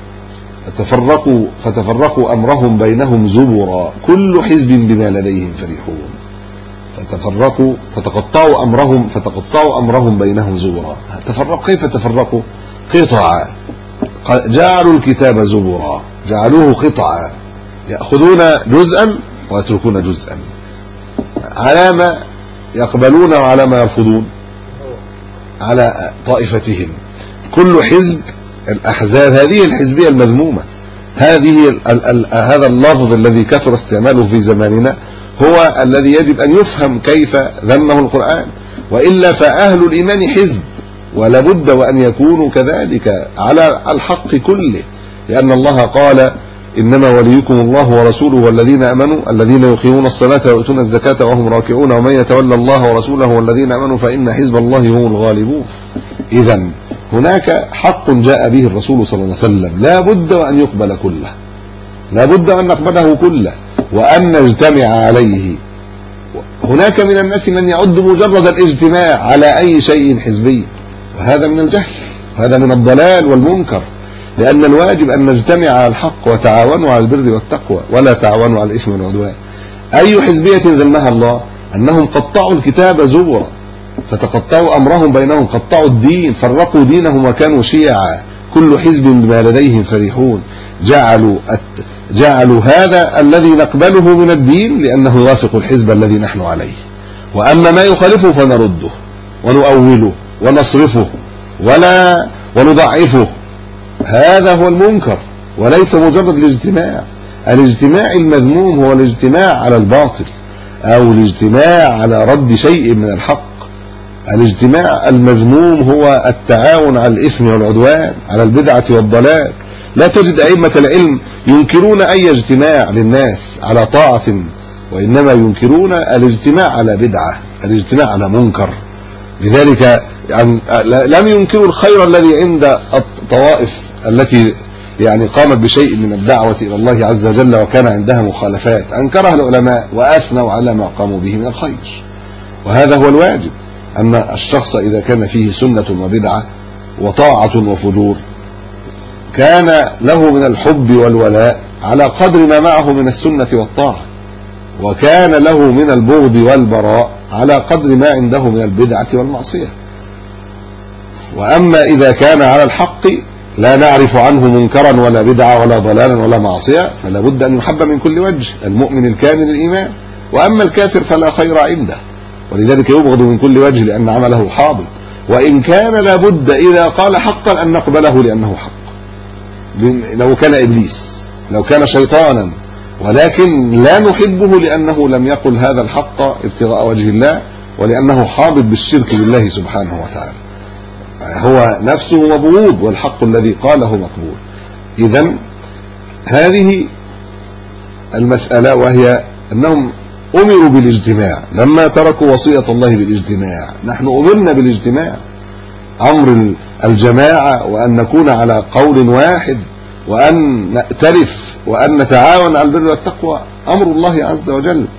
فتفرقوا أمرهم بينهم زبرا كل حزب بما لديهم فرحون. فتقطعوا أمرهم بينهم زبرا. كيف تفرقوا؟ قطعا، جعلوا الكتاب زبرا، جعلوه قطعا، يأخذون جزءا ويتركون جزءا، على ما يقبلون وعلى ما يرفضون على طائفتهم. كل حزب الأحزاب، هذه الحزبية المذمومة، هذا اللفظ الذي كثر استعماله في زماننا هو الذي يجب أن يفهم كيف ذمه القرآن، وإلا فأهل الإيمان حزب، ولا بد وأن يكونوا كذلك على الحق كله، لأن الله قال إنما وليكم الله ورسوله والذين آمنوا الذين يقيمون الصلاة ويؤتون الزكاة وهم راكعون ومن يتولى الله ورسوله والذين آمنوا فإن حزب الله هم الغالبون. إذن هناك حق جاء به الرسول صلى الله عليه وسلم لا بد وأن يقبل كله، لا بد أن نقبله كله وأن نجتمع عليه. هناك من الناس من يعد مجرد الاجتماع على أي شيء حزبي، وهذا من الجهل، وهذا من الضلال والمنكر، لأن الواجب أن نجتمع على الحق وتعاونوا على البر والتقوى ولا تعاونوا على الإثم والعدوان. أي حزبية ذمها الله؟ أنهم قطعوا الكتاب زبرا، فتقطعوا أمرهم بينهم، قطعوا الدين، فرقوا دينهم وكانوا شيعا، كل حزب بما لديهم فرحون. جعلوا هذا الذي نقبله من الدين لأنه يوافق الحزب الذي نحن عليه، وأما ما يخالفه فنرده ونؤوله ونصرفه ونضعفه. هذا هو المنكر، وليس مجرد الاجتماع. الاجتماع المذموم هو الاجتماع على الباطل أو الاجتماع على رد شيء من الحق. الاجتماع المذموم هو التعاون على الإثم والعدوان، على البدعة والضلال. لا تجد أئمة العلم ينكرون أي اجتماع للناس على طاعة، وإنما ينكرون الاجتماع على بدعة، الاجتماع على منكر. لذلك لم ينكروا الخير الذي عند الطوائف التي قامت بشيء من الدعوة إلى الله عز وجل وكان عندها مخالفات، أنكرها العلماء وأثنوا على ما قاموا به من الخير. وهذا هو الواجب، أن الشخص إذا كان فيه سنة وبدعة وطاعة وفجور كان له من الحب والولاء على قدر ما معه من السنة والطاعة، وكان له من البغض والبراء على قدر ما عنده من البدعة والمعصية. وأما إذا كان على الحق لا نعرف عنه منكرا ولا بدعة ولا ضلالا ولا معصية فلا بد أن يحب من كل وجه، المؤمن الكامل الإيمان. وأما الكافر فلا خير عنده، ولذلك يبغض من كل وجه لأن عمله حابط، وإن كان لابد إذا قال حقا أن نقبله لأنه حق، لو كان إبليس، لو كان شيطانا، ولكن لا نحبه لأنه لم يقل هذا الحق ابتغاء وجه الله، ولأنه حابط بالشرك بالله سبحانه وتعالى، هو نفسه مبغوض والحق الذي قاله مقبول. إذن هذه المسألة، وهي أنهم أمروا بالاجتماع لما تركوا وصية الله بالاجتماع. نحن أمرنا بالاجتماع، أمر الجماعة، وأن نكون على قول واحد، وأن نأتلف، وأن نتعاون على البر والتقوى، أمر الله عز وجل.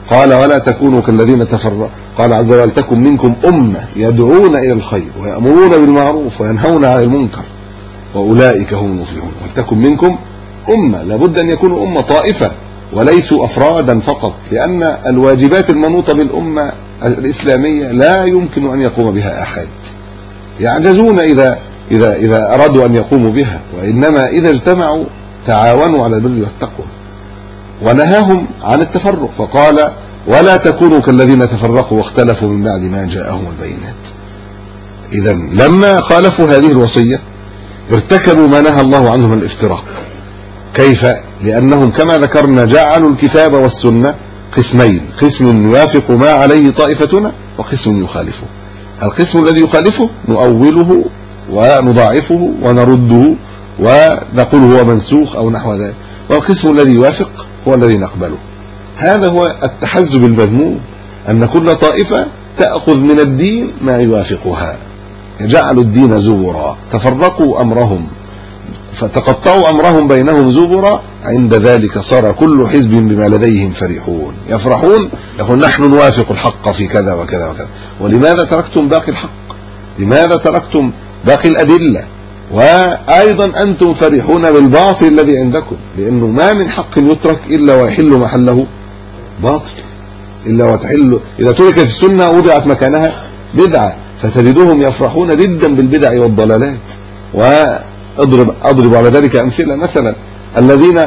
قال ولا تكونوا كالذين تفرقوا، قال عز وجل تكن منكم أمة يدعون إلى الخير ويأمرون بالمعروف وينهون عن المنكر وأولئك هم المفلحون. ولتكن منكم أمة، لابد أن يكونوا أمة طائفة وليسوا أفرادا فقط، لأن الواجبات المنوطة بالأمة الإسلامية لا يمكن أن يقوم بها أحد، يعجزون إذا أرادوا أن يقوموا بها، وإنما إذا اجتمعوا تعاونوا على البر والتقوى. ونهاهم عن التفرق فقال ولا تكونوا كالذين تفرقوا واختلفوا من بعد ما جاءهم البينات. إذا لما خالفوا هذه الوصية ارتكبوا ما نهى الله عنه من الافتراق. كيف؟ لأنهم كما ذكرنا جعلوا الكتاب والسنة قسمين، قسم يوافق ما عليه طائفتنا وقسم يخالفه. القسم الذي يخالفه نؤوله ونضاعفه ونرده ونقول هو منسوخ أو نحو ذلك، والقسم الذي يوافق هو الذي نقبله. هذا هو التحزب المذموم، أن كل طائفة تأخذ من الدين ما يوافقها. جعلوا الدين زبرا، تفرقوا أمرهم فتقطعوا أمرهم بينهم زبرا، عند ذلك صار كل حزب بما لديهم فرحون. يفرحون يقول نحن نوافق الحق في كذا وكذا وكذا. ولماذا تركتم باقي الحق؟ لماذا تركتم باقي الأدلة؟ وأيضا أنتم فرحون بالباطل الذي عندكم، لأنه ما من حق يترك إلا ويحل محله باطل، إلا وتحل إذا تركت السنة وضعت مكانها بدعة، فتجدهم يفرحون جدا بالبدع والضلالات. وأضرب على ذلك أمثلة، مثلا الذين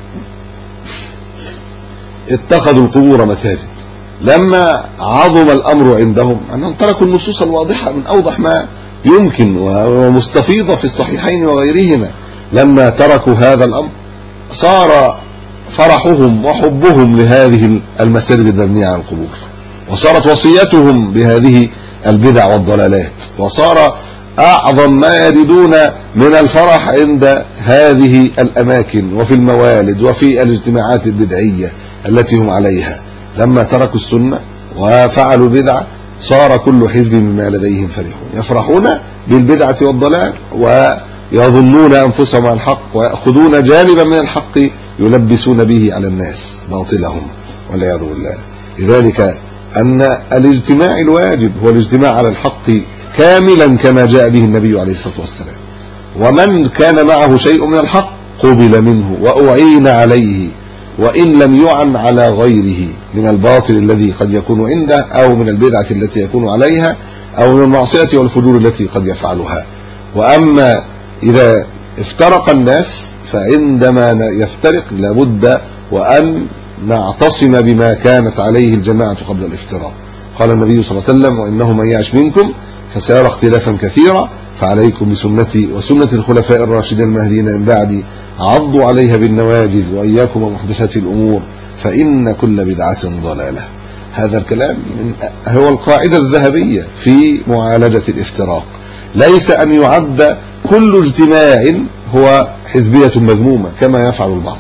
اتخذوا القبور مساجد، لما عظم الأمر عندهم أنهم تركوا النصوص الواضحة من أوضح ما يمكن ومستفيضة في الصحيحين وغيرهما. لما تركوا هذا الأمر صار فرحهم وحبهم لهذه المساجد المبنية على القبور، وصارت وصيتهم بهذه البدع والضلالات، وصار أعظم ما يجدون من الفرح عند هذه الأماكن وفي الموالد وفي الاجتماعات البدعية التي هم عليها. لما تركوا السنة وفعلوا بدعة صار كل حزب بما لديهم فرحون، يفرحون بالبدعة والضلال ويظنون أنفسهم على الحق، ويأخذون جانبا من الحق يلبسون به على الناس باطلهم والعياذ بالله. لذلك أن الاجتماع الواجب هو الاجتماع على الحق كاملا كما جاء به النبي عليه الصلاة والسلام، ومن كان معه شيء من الحق قبل منه وأعين عليه، وإن لم يعن على غيره من الباطل الذي قد يكون عنده، أو من البدعة التي يكون عليها، أو من المعصية والفجور التي قد يفعلها. وأما إذا افترق الناس فعندما يفترق لابد وأن نعتصم بما كانت عليه الجماعة قبل الافتراق. قال النبي صلى الله عليه وسلم وإنه من يعش منكم فسيرى اختلافا كثيرا فعليكم بسنتي وسنة الخلفاء الراشدين المهديين من بعدي عضوا عليها بالنواجذ وإياكم ومحدثات الأمور فإن كل بدعة ضلالة. هذا الكلام هو القاعدة الذهبية في معالجة الافتراق. ليس أن يعد كل اجتماع هو حزبية مذمومة كما يفعل البعض،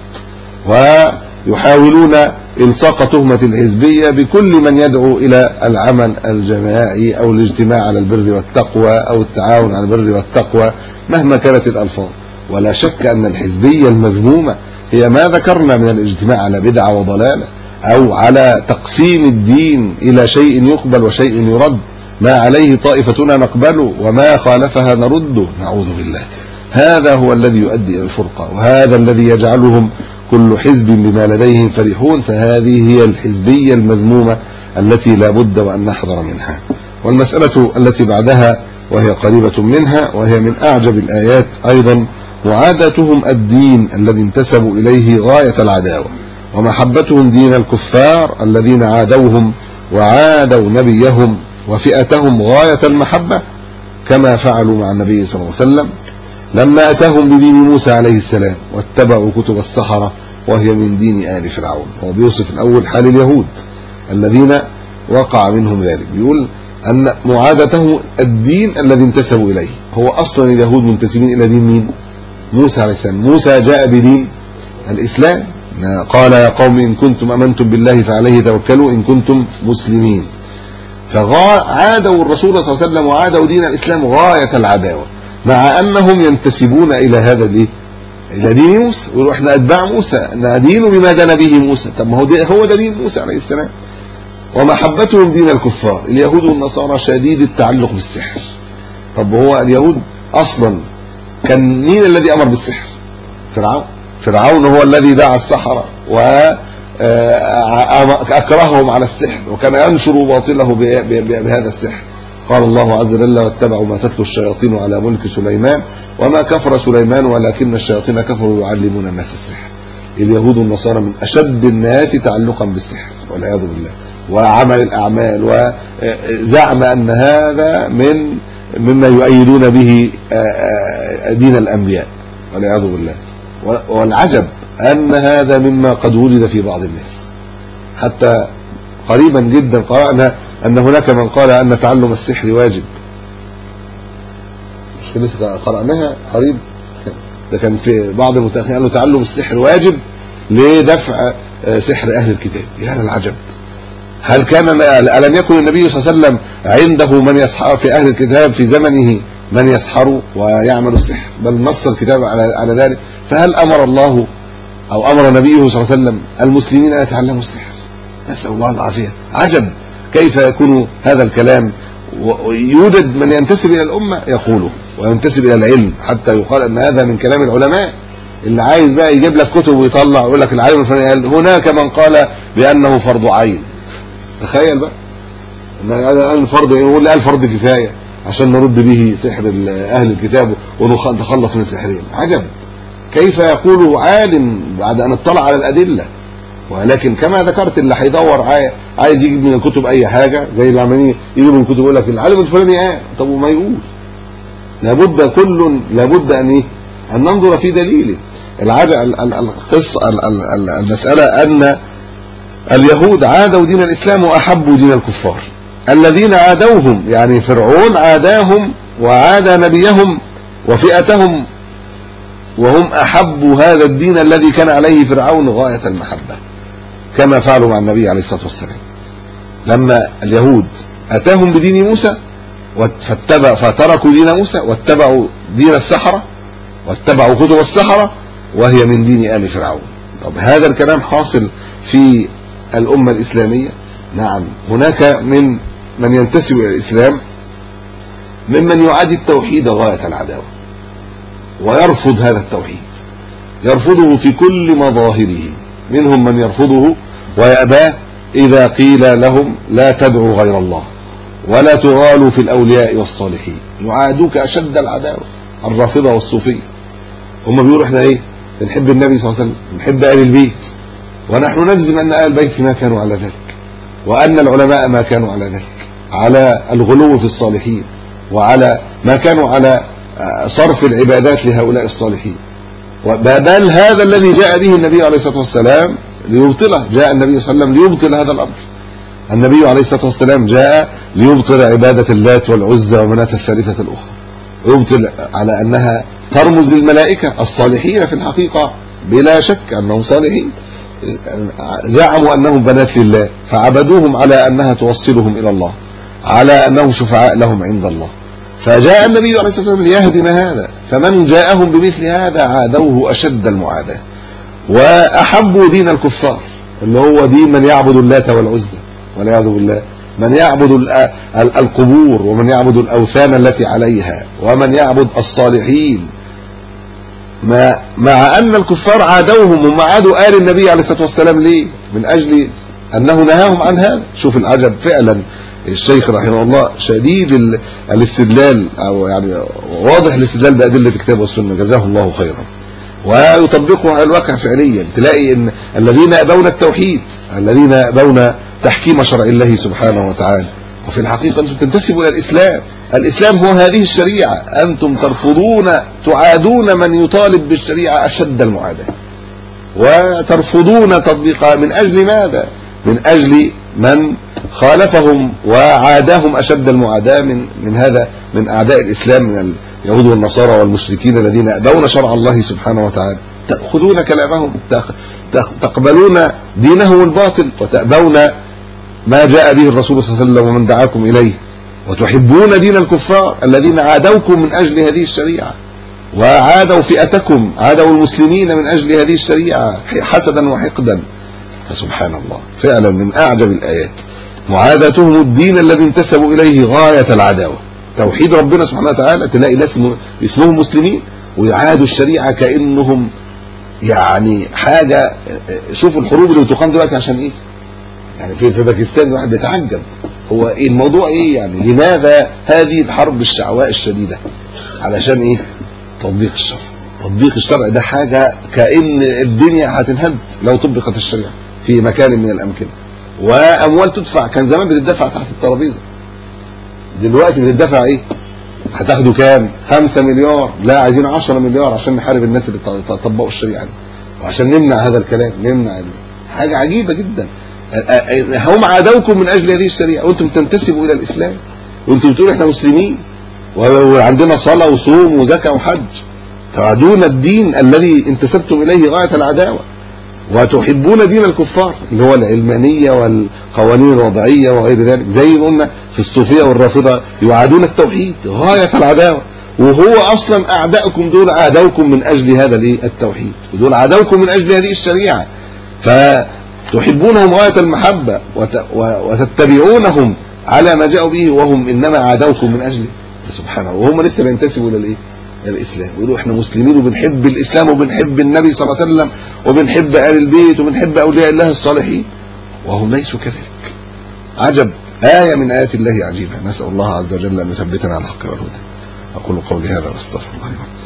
ويحاولون إلصاق تهمة الحزبية بكل من يدعو إلى العمل الجماعي أو الاجتماع على البر والتقوى أو التعاون على البر والتقوى مهما كانت الألفاظ. ولا شك أن الحزبية المذمومة هي ما ذكرنا من الاجتماع على بدعة وضلالة، أو على تقسيم الدين إلى شيء يقبل وشيء يرد، ما عليه طائفتنا نقبله وما خالفها نرده، نعوذ بالله. هذا هو الذي يؤدي إلى الفرقة، وهذا الذي يجعلهم كل حزب بما لديهم فرحون. فهذه هي الحزبية المذمومة التي لا بد وأن نحذر منها. والمسألة التي بعدها وهي قريبة منها وهي من أعجب الآيات أيضا، معاداتهم الدين الذي انتسبوا إليه غاية العداوة، ومحبتهم دين الكفار الذين عادوهم وعادوا نبيهم وفئتهم غاية المحبة، كما فعلوا مع النبي صلى الله عليه وسلم لما أتاهم بدين موسى عليه السلام واتبعوا كتب السحرة وهي من دين آل فرعون. هو بيوصف الأول حال اليهود الذين وقع منهم ذلك، بيقول أن معادته الدين الذي انتسبوا إليه. هو أصلا اليهود منتسبين إلى دين مين؟ موسى عليه السلام. موسى جاء بدين الإسلام، قال يا قوم إن كنتم أمنتم بالله فعليه توكلوا إن كنتم مسلمين. فعادوا الرسول صلى الله عليه وسلم وعادوا دين الإسلام غاية العداوة، مع أنهم ينتسبون إلى هذا إلى دين موسى، ويقولوا إحنا أتباع موسى ندين بما دان به موسى. طب ما هو ده دين موسى عليه السلام. ومحبتهم دين الكفار. اليهود والنصارى شديد التعلق بالسحر. طب هو اليهود اصلا كان مين الذي امر بالسحر؟ فرعون هو الذي دعا السحرة وأكرههم على السحر، وكان ينشر باطله بهذا السحر. قال الله عز وجل: واتبعوا ما تتلو الشياطين على ملك سليمان وما كفر سليمان ولكن الشياطين كفروا يعلمون الناس السحر. اليهود والنصارى من أشد الناس تعلقا بالسحر والعياذ بالله، وعمل الأعمال، وزعم أن هذا مما يؤيدون به دين الأنبياء والعياذ بالله. والعجب أن هذا مما قد وجد في بعض الناس. حتى قريبا جدا قرأنا أن هناك من قال أن تعلم السحر واجب. مش لسه قرأناها قريب؟ ده كان في بعض المتأخرين قالوا تعلم السحر واجب لدفع سحر أهل الكتاب. يا للعجب! هل كان ألم يكن النبي صلى الله عليه وسلم عنده من يسحر في أهل الكتاب في زمنه من يسحر ويعمل السحر؟ بل نص الكتاب على ذلك. فهل أمر الله أو أمر نبيه صلى الله عليه وسلم المسلمين أن يتعلموا السحر؟ نسأل الله العافية. عجب كيف يكون هذا الكلام ويوجد من ينتسب إلى الأمة يقوله وينتسب إلى العلم، حتى يقال أن هذا من كلام العلماء. اللي عايز بقى يجيب لك كتب ويطلع ويقول لك العالم الفلاني قال هناك من قال بأنه فرض عين. تخيل بقى ان قال فرض، يقول قال فرض كفايه عشان نرد به سحر اهل الكتاب ونتخلص من سحرهم. عجب كيف يقوله عالم بعد ان اطلع على الادله. ولكن كما ذكرت اللي هيدور عايز يجيب من الكتب اي حاجه، زي اللي عمالين يجيبوا من الكتب يقول لك العالم الفلاني قال. طب وما يقول؟ لابد ان ننظر في دليله. القصه المساله ان اليهود عادوا دين الإسلام وأحبوا دين الكفار. الذين عادوهم يعني فرعون عاداهم وعاد نبيهم وفئتهم، وهم أحبوا هذا الدين الذي كان عليه فرعون غاية المحبة، كما فعلوا مع النبي عليه الصلاة والسلام. لما اليهود أتاهم بدين موسى فتركوا دين موسى واتبعوا دين السحرة واتبعوا كتب السحرة وهي من دين آل فرعون. طب هذا الكلام حاصل في الأمة الإسلامية؟ نعم، هناك من ينتسب إلى الإسلام ممن يعادي التوحيد غاية العداوة ويرفض هذا التوحيد، يرفضه في كل مظاهره. منهم من يرفضه ويأباه إذا قيل لهم لا تدعوا غير الله ولا تغالوا في الأولياء والصالحين، يعادوك أشد العداوة. الرافضة والصوفية هم بيقولوا احنا بنحب النبي صلى الله عليه وسلم، بنحب آل البيت، ونحن نجزم أن آل البيت ما كانوا على ذلك، وأن العلماء ما كانوا على ذلك، على الغلو في الصالحين، وعلى ما كانوا على صرف العبادات لهؤلاء الصالحين. بل هذا الذي جاء به النبي عليه الصلاة والسلام ليبطله. جاء النبي صلى الله عليه وسلم ليبطل هذا الأمر. النبي عليه الصلاة والسلام جاء ليبطل عبادة اللات والعزى ومناة الثالثة الأخرى، يبطل على أنها ترمز للملائكة الصالحين في الحقيقة، بلا شك أنهم صالحين، زعموا أنهم بنات لله فعبدوهم على أنها توصلهم إلى الله، على أنهم شفعاء لهم عند الله. فجاء النبي عليه الصلاة والسلام ليهدم هذا، فمن جاءهم بمثل هذا عادوه أشد المعاداة وأحبوا دين الكفار، اللي هو دين من يعبد اللات والعزى والعياذ بالله، من يعبد القبور ومن يعبد الأوثان التي عليها ومن يعبد الصالحين. مع أن الكفار عادوهم، هم عادوا آل النبي عليه الصلاة والسلام ليه؟ من أجل أنه نهاهم عن هذا. شوف العجب فعلا. الشيخ رحمه الله شديد الاستدلال، أو يعني واضح الاستدلال بأدلة الكتاب والسنة، جزاه الله خيرا، ويطبقه على الواقع فعليا. تلاقي أن الذين أبون التوحيد، الذين أبون تحكيم شرع الله سبحانه وتعالى، وفي الحقيقة أنتم تنتسبوا إلى الإسلام. الإسلام هو هذه الشريعة، أنتم ترفضون تعادون من يطالب بالشريعة أشد المعاداة، وترفضون تطبيقها. من أجل ماذا؟ من أجل من خالفهم وعاداهم أشد المعاداة من هذا، من أعداء الإسلام، من اليهود والنصارى والمشركين الذين أبون شرع الله سبحانه وتعالى. تأخذون كلامهم، تقبلون دينهم الباطل، وتأبون ما جاء به الرسول صلى الله عليه وسلم ومن دعاكم إليه، وتحبون دين الكفار الذين عادوكم من أجل هذه الشريعة، وعادوا فئتكم، عادوا المسلمين من أجل هذه الشريعة حسدا وحقدا. فسبحان الله، فعلا من أعجب الآيات معاداتهم الدين الذي انتسبوا إليه غاية العداوة. توحيد ربنا سبحانه وتعالى، تلاقي ناس اسمهم مسلمين ويعادوا الشريعة كأنهم يعني حاجة. شوفوا الحروب اللي بتقام دلوقتي عشان ايه؟ يعني في باكستان الواحد بيتعجب، هو ايه الموضوع ايه يعني؟ لماذا هذه الحرب الشعواء الشديدة؟ علشان ايه؟ تطبيق الشرع. تطبيق الشرع ده حاجة كأن الدنيا هتنهد لو طبقت الشريعة في مكان من الأمكنة. وأموال تدفع، كان زمان بتدفع تحت الترابيزة، دلوقتي بتدفع ايه؟ هتاخدوا كام؟ 5 مليار، لا عايزين 10 مليار عشان نحارب الناس اللي طبقوا الشريعة دي، وعشان نمنع هذا الكلام، نمنع حاجة عجيبة جدا. هم عادوكم من أجل هذه الشريعة، وانتم تنتسبوا إلى الإسلام، وانتم بتقولوا احنا مسلمين وعندنا صلاة وصوم وزكاة وحج، تعادون الدين الذي انتسبتم إليه غاية العداوة، وتحبون دين الكفار اللي هو العلمانية والقوانين الوضعية وغير ذلك. زي ما قلنا في الصوفية والرافضة يعادون التوحيد غاية العداوة، وهو أصلا أعداؤكم دول عادوكم من أجل هذا التوحيد، ودول عادوكم من أجل هذه الشريعة، فتحبونهم غاية المحبة وتتبعونهم على ما جاءوا به، وهم إنما عادوكم من أجله سبحانه، وهم لسه بينتسبوا إلى الإسلام، يقولوا احنا مسلمين وبنحب الإسلام وبنحب النبي صلى الله عليه وسلم وبنحب آل البيت وبنحب أولياء الله الصالحين، وهم ليسوا كذلك. عجب، آية من آيات الله عجيبة. نسأل الله عز وجل أن يثبتنا على الحق والهدى. أقول قولي هذا واستغفر الله لي ولكم.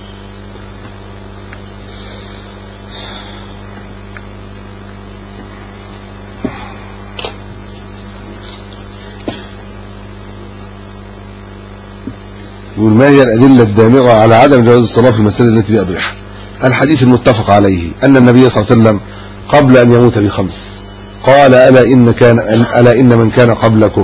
يقول ما هي الأدلة الدامغة على عدم جواز الصلاة في المساجد التي فيها أضرحة؟ الحديث المتفق عليه أن النبي صلى الله عليه وسلم قبل أن يموت ب5 قال ألا إن من كان قبلكم،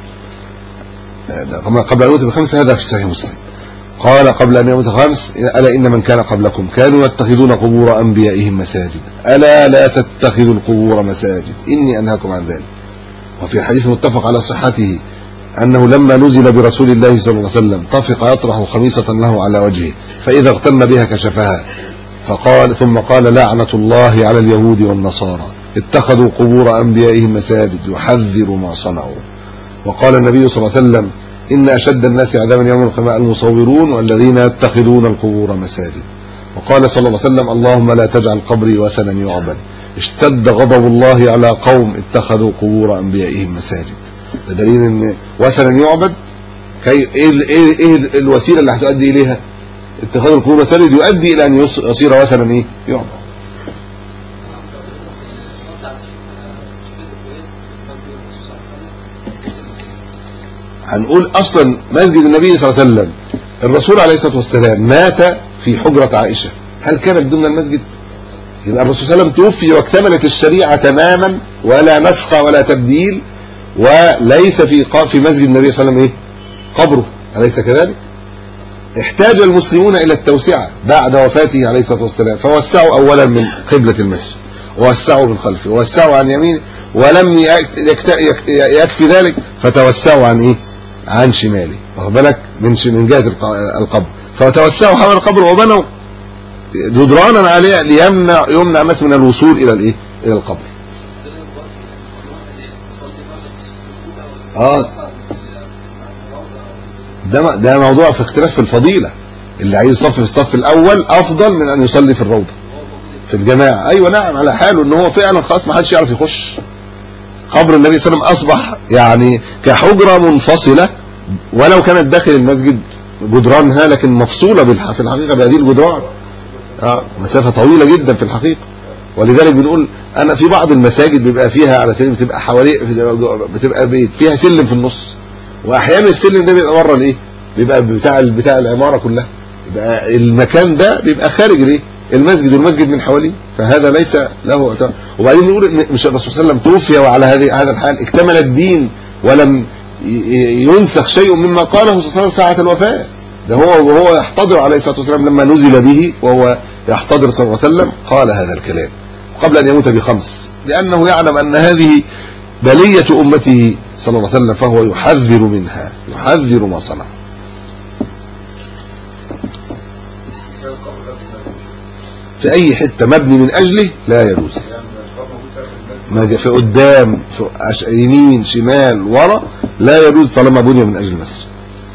قبل أن يموت ب5 هذا في صحيح مسلم، قال قبل أن يموت ب5 ألا إن من كان قبلكم كانوا يتخذون قبور أنبيائهم مساجد ألا لا تتخذوا القبور مساجد إني أنهاكم عن ذلك. وفي الحديث المتفق على صحته أنه لما نزل برسول الله صلى الله عليه وسلم طفق يطرح خميصة له على وجهه، فإذا اغتم بها كشفها، ثم قال لعنة الله على اليهود والنصارى اتخذوا قبور أنبيائهم مساجد يحذر ما صنعوا. وقال النبي صلى الله عليه وسلم إن أشد الناس عذابا يوم القيامة المصورون والذين يتخذون القبور مساجد. وقال صلى الله عليه وسلم اللهم لا تجعل قبري وثنا يعبد اشتد غضب الله على قوم اتخذوا قبور أنبيائهم مساجد. ده دليل ان وثنا يعبد، ايه الوسيله اللي هتؤدي اليها؟ اتخاذ القبور مساجد يؤدي الى ان يصير وثنا يعبد. هنقول اصلا مسجد النبي صلى الله عليه وسلم الرسول عليه الصلاه والسلام مات في حجره عائشه، هل كانت ضمن المسجد؟ يبقى الرسول صلى الله عليه وسلم توفي واكتملت الشريعه تماما ولا نسخ ولا تبديل، وليس في مسجد النبي صلى الله عليه وسلم قبره، أليس كذلك؟ احتاج المسلمون إلى التوسعة بعد وفاته عليه الصلاة والسلام، فوسعوا أولا من قبلة المسجد، ووسعوا من خلفه، ووسعوا عن يمينه، ولم يكفي ذلك فتوسعوا عن شماله، واخد بالك، من جهة القبر، فتوسعوا حول القبر وبنوا جدرانا عليه ليمنع الناس من الوصول إلى القبر. ده موضوع في اختلاف في الفضيلة، اللي عايز يصلي في الصف الأول أفضل من أن يصلي في الروضة في الجماعة. أيوة نعم، على حاله إن هو فعلا خلاص ما حدش يعرف يخش قبر النبي صلى الله عليه وسلم، أصبح يعني كحجرة منفصلة، ولو كانت داخل المسجد جدرانها لكن مفصولة في الحقيقة بهذه الجدران، مسافة طويلة جدا في الحقيقة. ولذلك بنقول أنا في بعض المساجد بيبقى فيها على سبيل بتبقى حوالي بتبقى بيت فيها سلم في النص، واحيانا السلم ده بيبقى بره بيبقى بتاع العمارة كلها، يبقى المكان ده بيبقى خارج المسجد والمسجد من حواليه، فهذا ليس له. وبعدين نقول ان مش الرسول صلى الله عليه وسلم توفي وعلى هذا الحال اكتمل الدين ولم ينسخ شيء مما قاله صلى الله عليه وسلم ساعة الوفاة، ده وهو يحتضر عليه الصلاة والسلام لما نزل به وهو يحتضر صلى الله عليه وسلم قال هذا الكلام قبل أن يموت ب5، لأنه يعلم أن هذه بلية أمته صلى الله عليه وسلم، فهو يحذر منها، يحذر ما صنع. في أي حتة مبني من أجله لا يجوز، في قدام، في يمين شمال ورا، لا يجوز طالما بني من أجل المسجد.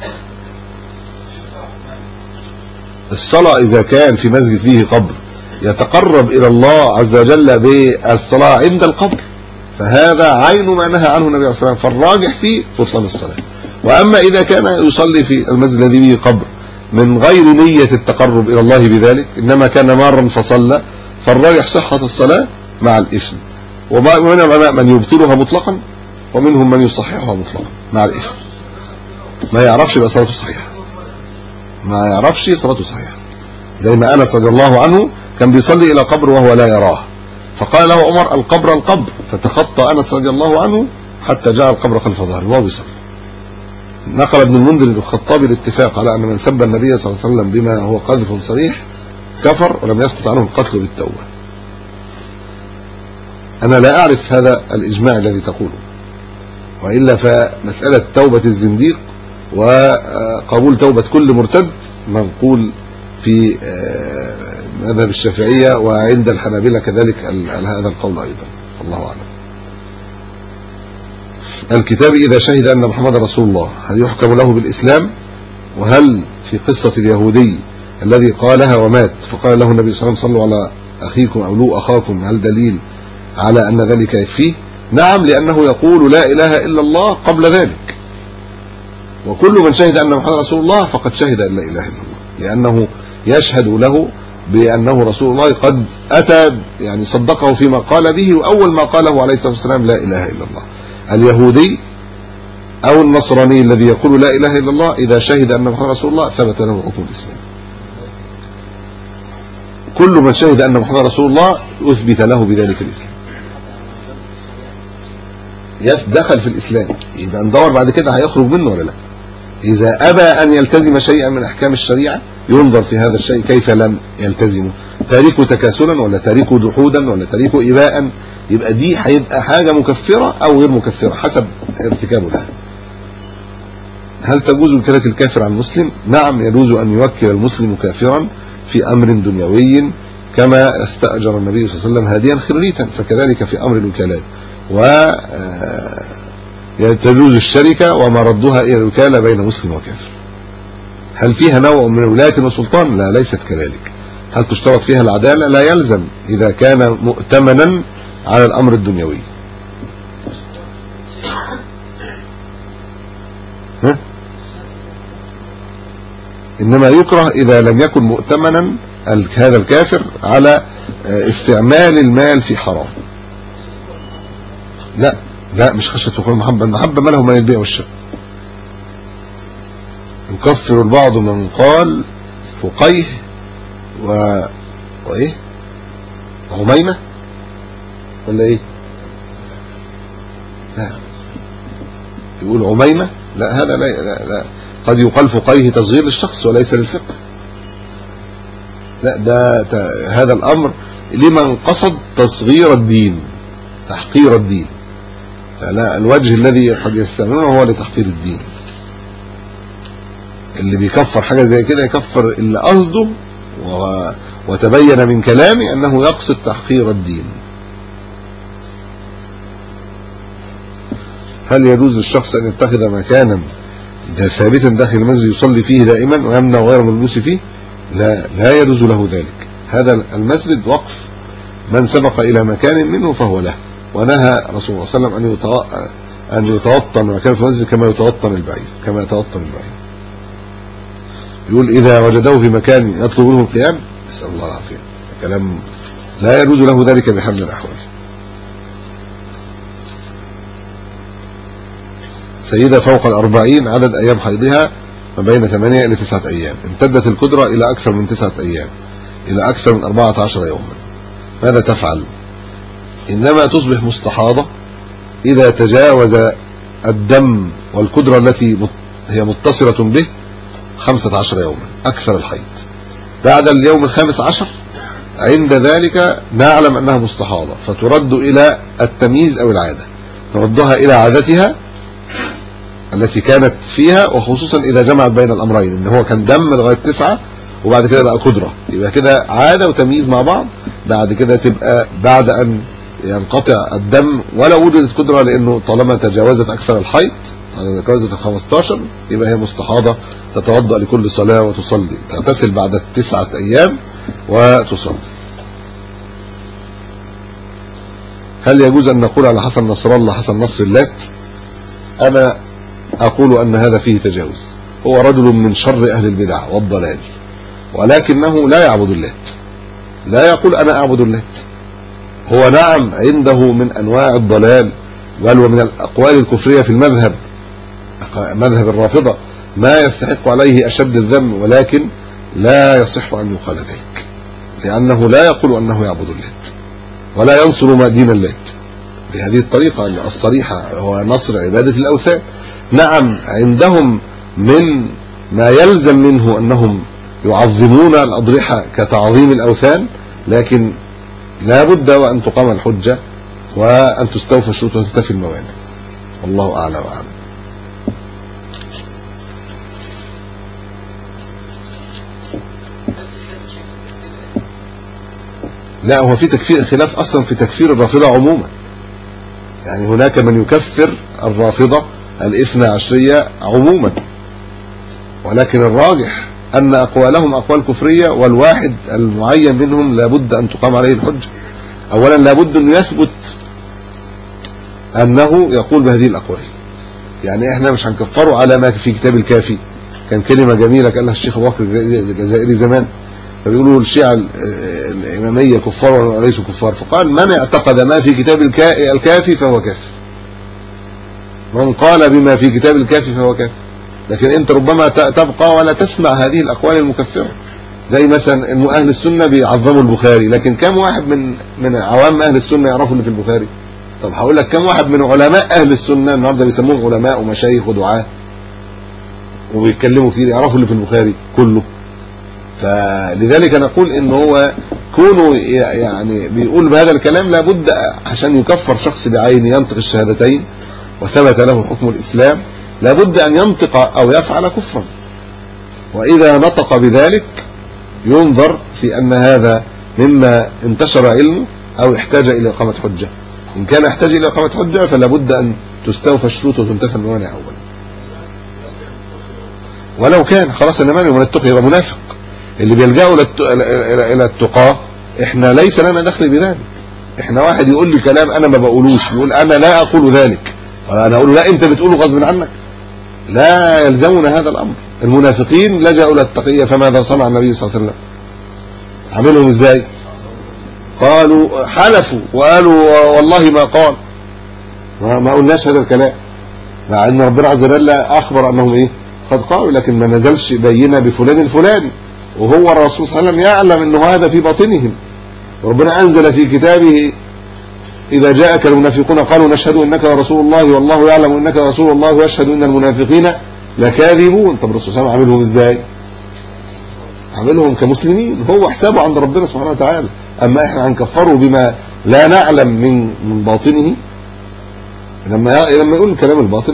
الصلاة إذا كان في مسجد فيه قبر يتقرب إلى الله عز وجل بالصلاة عند القبر، فهذا عين ما نهى عنه النبي صلى الله عليه وسلم، فالراجح فيه بطلان الصلاة. وأما إذا كان يصلي في المسجد الذي فيه قبر من غير نية التقرب إلى الله بذلك، إنما كان مارا فصلى، فالراجح صحة الصلاة مع الإثم. ومن العلماء من يبطلها مطلقا، ومنهم من يصححها مطلقا مع الإثم. ما يعرفش يبقى صلاته صحيحة، ما يعرفش صلاته صحيحة. زي ما أنس رضي الله عنه كان بيصلي إلى قبر وهو لا يراه، فقال له عمر القبر القبر، فتخطى أنس رضي الله عنه حتى جاء القبر خلف ظهره وهو بيصلي. نقل ابن المنذر الخطابي الاتفاق على أن من سب النبي صلى الله عليه وسلم بما هو قذف صريح كفر ولم يسقط عنه القتل بالتوبة. أنا لا أعرف هذا الإجماع الذي تقوله، وإلا فمسألة توبة الزنديق وقبول توبة كل مرتد منقول في مذهب الشافعية، وعند الحنابلة كذلك هذا القول أيضا، الله أعلم. الكتاب إذا شهد أن محمد رسول الله هل يحكم له بالإسلام؟ وهل في قصة اليهودي الذي قالها ومات فقال له النبي صلى الله عليه وسلم صلوا على أخيكم أو لو أخاكم، هل دليل على أن ذلك يكفيه؟ نعم، لأنه يقول لا إله إلا الله قبل ذلك، وكل من شهد أن محمد رسول الله فقد شهد أن لا إله إلا الله، لأنه يشهد له بأنه رسول الله قد أتى، يعني صدقه فيما قال به، وأول ما قاله عليه الصلاة والسلام لا إله إلا الله. اليهودي أو النصراني الذي يقول لا إله إلا الله إذا شهد أن محمد رسول الله ثبت له حكم الإسلام. كل من شهد أن محمد رسول الله أثبت له بذلك الإسلام، دخل في الإسلام. يبقى ندور بعد كده هيخرج منه ولا لا. إذا أبى أن يلتزم شيئا من أحكام الشريعة ينظر في هذا الشيء كيف لم يلتزمه، تاريخه تكاسلا ولا تاريخه جحودا ولا تاريخه إباء، يبقى دي هيبقى حاجة مكفرة أو غير مكفرة حسب ارتكابه لها. هل تجوز وكالة الكافر عن المسلم؟ نعم، يجوز أن يوكل المسلم كافرا في أمر دنيوي كما استأجر النبي صلى الله عليه وسلم هاديا خريتا، فكذلك في أمر الوكالات. وتجوز الشركة ومردها إلى الوكالة بين مسلم وكافر. هل فيها نوع من ولاية وسلطان؟ لا، ليست كذلك. هل تشترط فيها العدالة؟ لا يلزم إذا كان مؤتمنا على الأمر الدنيوي. إنما يكره إذا لم يكن مؤتمنا هذا الكافر على استعمال المال في حرام. لا مش خشية وقوع المحبة، المحبة ما له من البيع والشراء. يكفر البعض من قال فقيه وإيه عميمة ولا إيه؟ لا يقول عميمة، لا هذا لا قد يقال فقيه تصغير للشخص وليس للفقه. لا هذا الأمر لمن قصد تصغير الدين تحقير الدين، لا الوجه الذي قد يستعملونه هو لتحقير الدين. اللي بيكفر حاجة زي كده يكفر اللي قصده وتبين من كلامي أنه يقصد تحقير الدين. هل يجوز للشخص أن يتخذ مكانا ثابتا داخل المسجد يصلي فيه دائما ويمنع غير ملبوس فيه؟ لا يجوز له ذلك. هذا المسجد وقف من سبق إلى مكان منه فهو له، ونهى رسول الله صلى الله عليه وسلم أن يتوطن مكان في المسجد كما يتوطن البعير. يقول إذا وجده في مكان يطلب منه القيام نسأل الله العافية، كلام لا يجوز له ذلك بحال من الأحوال. سيدة فوق 40 عدد أيام حيضها ما بين 8 إلى 9 أيام، امتدت القدرة إلى أكثر من 9 أيام إلى أكثر من 14 يوما، ماذا تفعل؟ إنما تصبح مستحاضة إذا تجاوز الدم والقدرة التي هي متصلة به 15 يوما أكثر الحيض. بعد اليوم 15 عند ذلك نعلم أنها مستحاضة، فترد إلى التمييز أو العادة، نردها إلى عادتها التي كانت فيها، وخصوصا إذا جمعت بين الأمرين، إن هو كان دم لغاية 9 وبعد كده بقى قدرة، يبقى كده عادة وتمييز مع بعض. بعد كده تبقى بعد أن ينقطع الدم ولا وجدت قدرة، لأنه طالما تجاوزت أكثر الحيض، تجاوزت 15 يبقى هي مستحاضة، تتوضأ لكل صلاة وتصلي، تغتسل بعد 9 أيام وتصلي. هل يجوز أن نقول على حسن نصر الله حسن نصر اللات؟ أنا أقول أن هذا فيه تجاوز. هو رجل من شر أهل البدع والضلال، ولكنه لا يعبد اللات، لا يقول أنا أعبد اللات. هو نعم عنده من أنواع الضلال بل ومن الأقوال الكفرية في المذهب، مذهب الرافضة، ما يستحق عليه أشد الذم، ولكن لا يصح أن يقال ذلك، لأنه لا يقول أنه يعبد اللات ولا ينصر دين اللات بهذه الطريقة الصريحة، هو نصر عبادة الأوثان. نعم عندهم من ما يلزم منه أنهم يعظمون الأضرحة كتعظيم الأوثان، لكن لا بد وأن تقام الحجة وأن تستوفى الشروط وتنتفي الموانع. والله أعلم وأعلم. لا، هو في تكفير، خلاف أصلا في تكفير الرافضة عموما، يعني هناك من يكفر الرافضة الاثنى عشرية عموما، ولكن الراجح أن أقوالهم أقوال كفرية، والواحد المعين منهم لابد أن تقام عليه الحجة. أولا لابد أن يثبت أنه يقول بهذه الأقوال، يعني إحنا مش هنكفره على ما في كتاب الكافي. كان كلمة جميلة قالها الشيخ أبو بكر الجزائري زمان، فبيقولوا الشيعة الإمامية كفار وليسوا كفار، فقال من اعتقد ما في كتاب الكافي فهو كافر، من قال بما في كتاب الكافي فهو كافر. لكن انت ربما تبقى ولا تسمع هذه الأقوال المكفرة، زي مثلا ان اهل السنة بيعظموا البخاري، لكن كم واحد من عوام اهل السنة يعرفوا اللي في البخاري؟ طب هقول لك كم واحد من علماء اهل السنة النهارده بيسموهم علماء ومشايخ ودعاة وبيتكلموا كتير يعرفوا اللي في البخاري كله؟ فلذلك نقول ان هو كونه يعني بيقول بهذا الكلام لابد عشان يكفر شخص بعينه ينطق الشهادتين وثبت له حكم الإسلام، لابد أن ينطق أو يفعل كفرا، وإذا نطق بذلك ينظر في أن هذا مما انتشر علمه أو احتاج إلى إقامة حجة. إن كان يحتاج إلى إقامة حجة فلابد أن تستوفى الشروط وتنتفى الموانع أولا. ولو كان خلاص أنا ماني من التقي يبقى منافق. اللي بيلجأوا إلى التقاة إحنا ليس لنا دخل بذلك. إحنا واحد يقول لي كلام أنا ما بقولوش، يقول أنا لا أقول ذلك، أنا أقول لا أنت بتقوله غصب عنك، لا يلزمنا هذا الأمر. المنافقين لجأوا إلى التقية، فماذا صنع النبي صلى الله عليه وسلم؟ عملهم إزاي؟ قالوا حلفوا وقالوا والله ما قال، ما قلناش هذا الكلام، مع أن ربنا عز وجل أخبر أنهم إيه؟ قد قالوا، لكن ما نزلش بينة بفلان الفلاني، وهو الرسول صلى الله عليه وسلم يعلم أنه هذا في باطنهم. وربنا أنزل في كتابه إذا جاءك المنافقون قالوا نشهد إنك رسول الله والله يعلم إنك رسول الله ويشهد إن المنافقين لكاذبون. طب الرسول صلى الله عليه وسلم عملهم إزاي؟ عملهم كمسلمين، هو حسابه عند ربنا سبحانه وتعالى. أما إحنا هنكفره بما لا نعلم من باطنه، لما يقول الكلام الباطن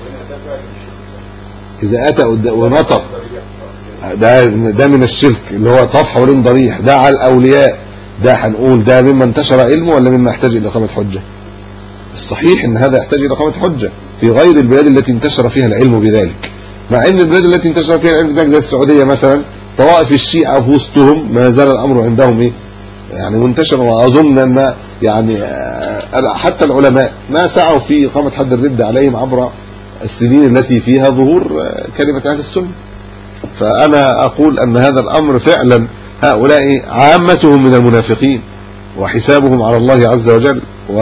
إذا أتى ونطق ده من الشرك اللي هو طاف حوالين ضريح، ده على الأولياء، ده هنقول ده مما انتشر علمه ولا مما يحتاج إلى إقامة حجة؟ الصحيح إن هذا يحتاج إلى إقامة حجة في غير البلاد التي انتشر فيها العلم بذلك، مع إن البلاد التي انتشر فيها العلم بذلك زي السعودية مثلا، طوائف الشيعة في وسطهم ما زال الأمر عندهم إيه؟ يعني منتشر. وأظن أن يعني حتى العلماء ما سعوا في إقامة حد الردة عليهم عبر السنين التي فيها ظهور كلمة أهل السنة. فأنا أقول أن هذا الأمر فعلا هؤلاء عامتهم من المنافقين وحسابهم على الله عز وجل،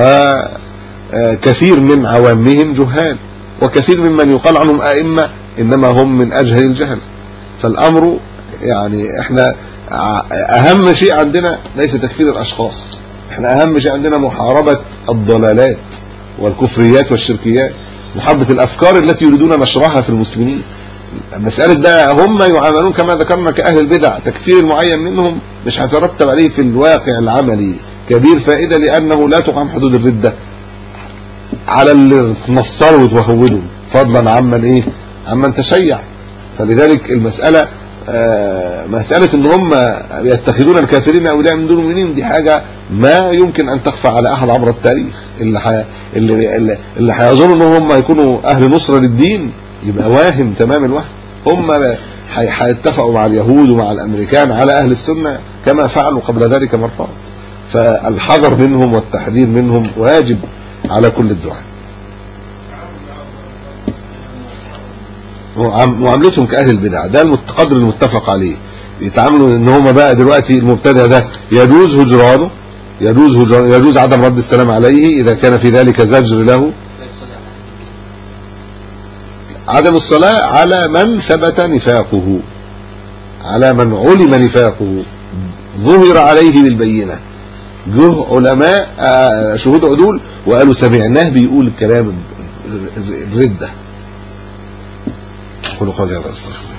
وكثير من عوامهم جهال، وكثير ممن يقال عنهم أئمة إنما هم من أجهل الجهل. فالأمر يعني احنا أهم شيء عندنا ليس تكفير الأشخاص، احنا أهم شيء عندنا محاربة الضلالات والكفريات والشركيات، محاربة الأفكار التي يريدون نشرها في المسلمين. مسألة ده هم يعاملون كما ذكرنا كأهل البدع، تكفير المعين منهم مش هترتب عليه في الواقع العملي كبير فائدة، لأنه لا تقام حدود الردة على اللي نصروا وتوهودوا، فضلا عمن إيه؟ عمن تشيع. فلذلك المسألة مسألة ان هم يتخذون الكافرين اولياء من دون المؤمنين دي حاجة ما يمكن ان تخفى على احد عبر التاريخ. اللي هيظن ان هم يكونوا اهل نصرة للدين يبقى واهم تمام الوهم. هم هيتفقوا مع اليهود ومع الامريكان على اهل السنة كما فعلوا قبل ذلك مرات. فالحذر منهم والتحذير منهم واجب على كل الدعاء. معاملتهم كأهل البدع ده القدر المتفق عليه. بيتعاملوا ان هم بقى دلوقتي المبتدع ده يجوز هجرانه، يجوز عدم رد السلام عليه اذا كان في ذلك زجر له. عدم الصلاة على من ثبت نفاقه، على من علم نفاقه ظهر عليه بالبينة. جه علماء شهود عدول وقالوا سمعناه بيقول الكلام الردة. قولوا قولي هذا استغفر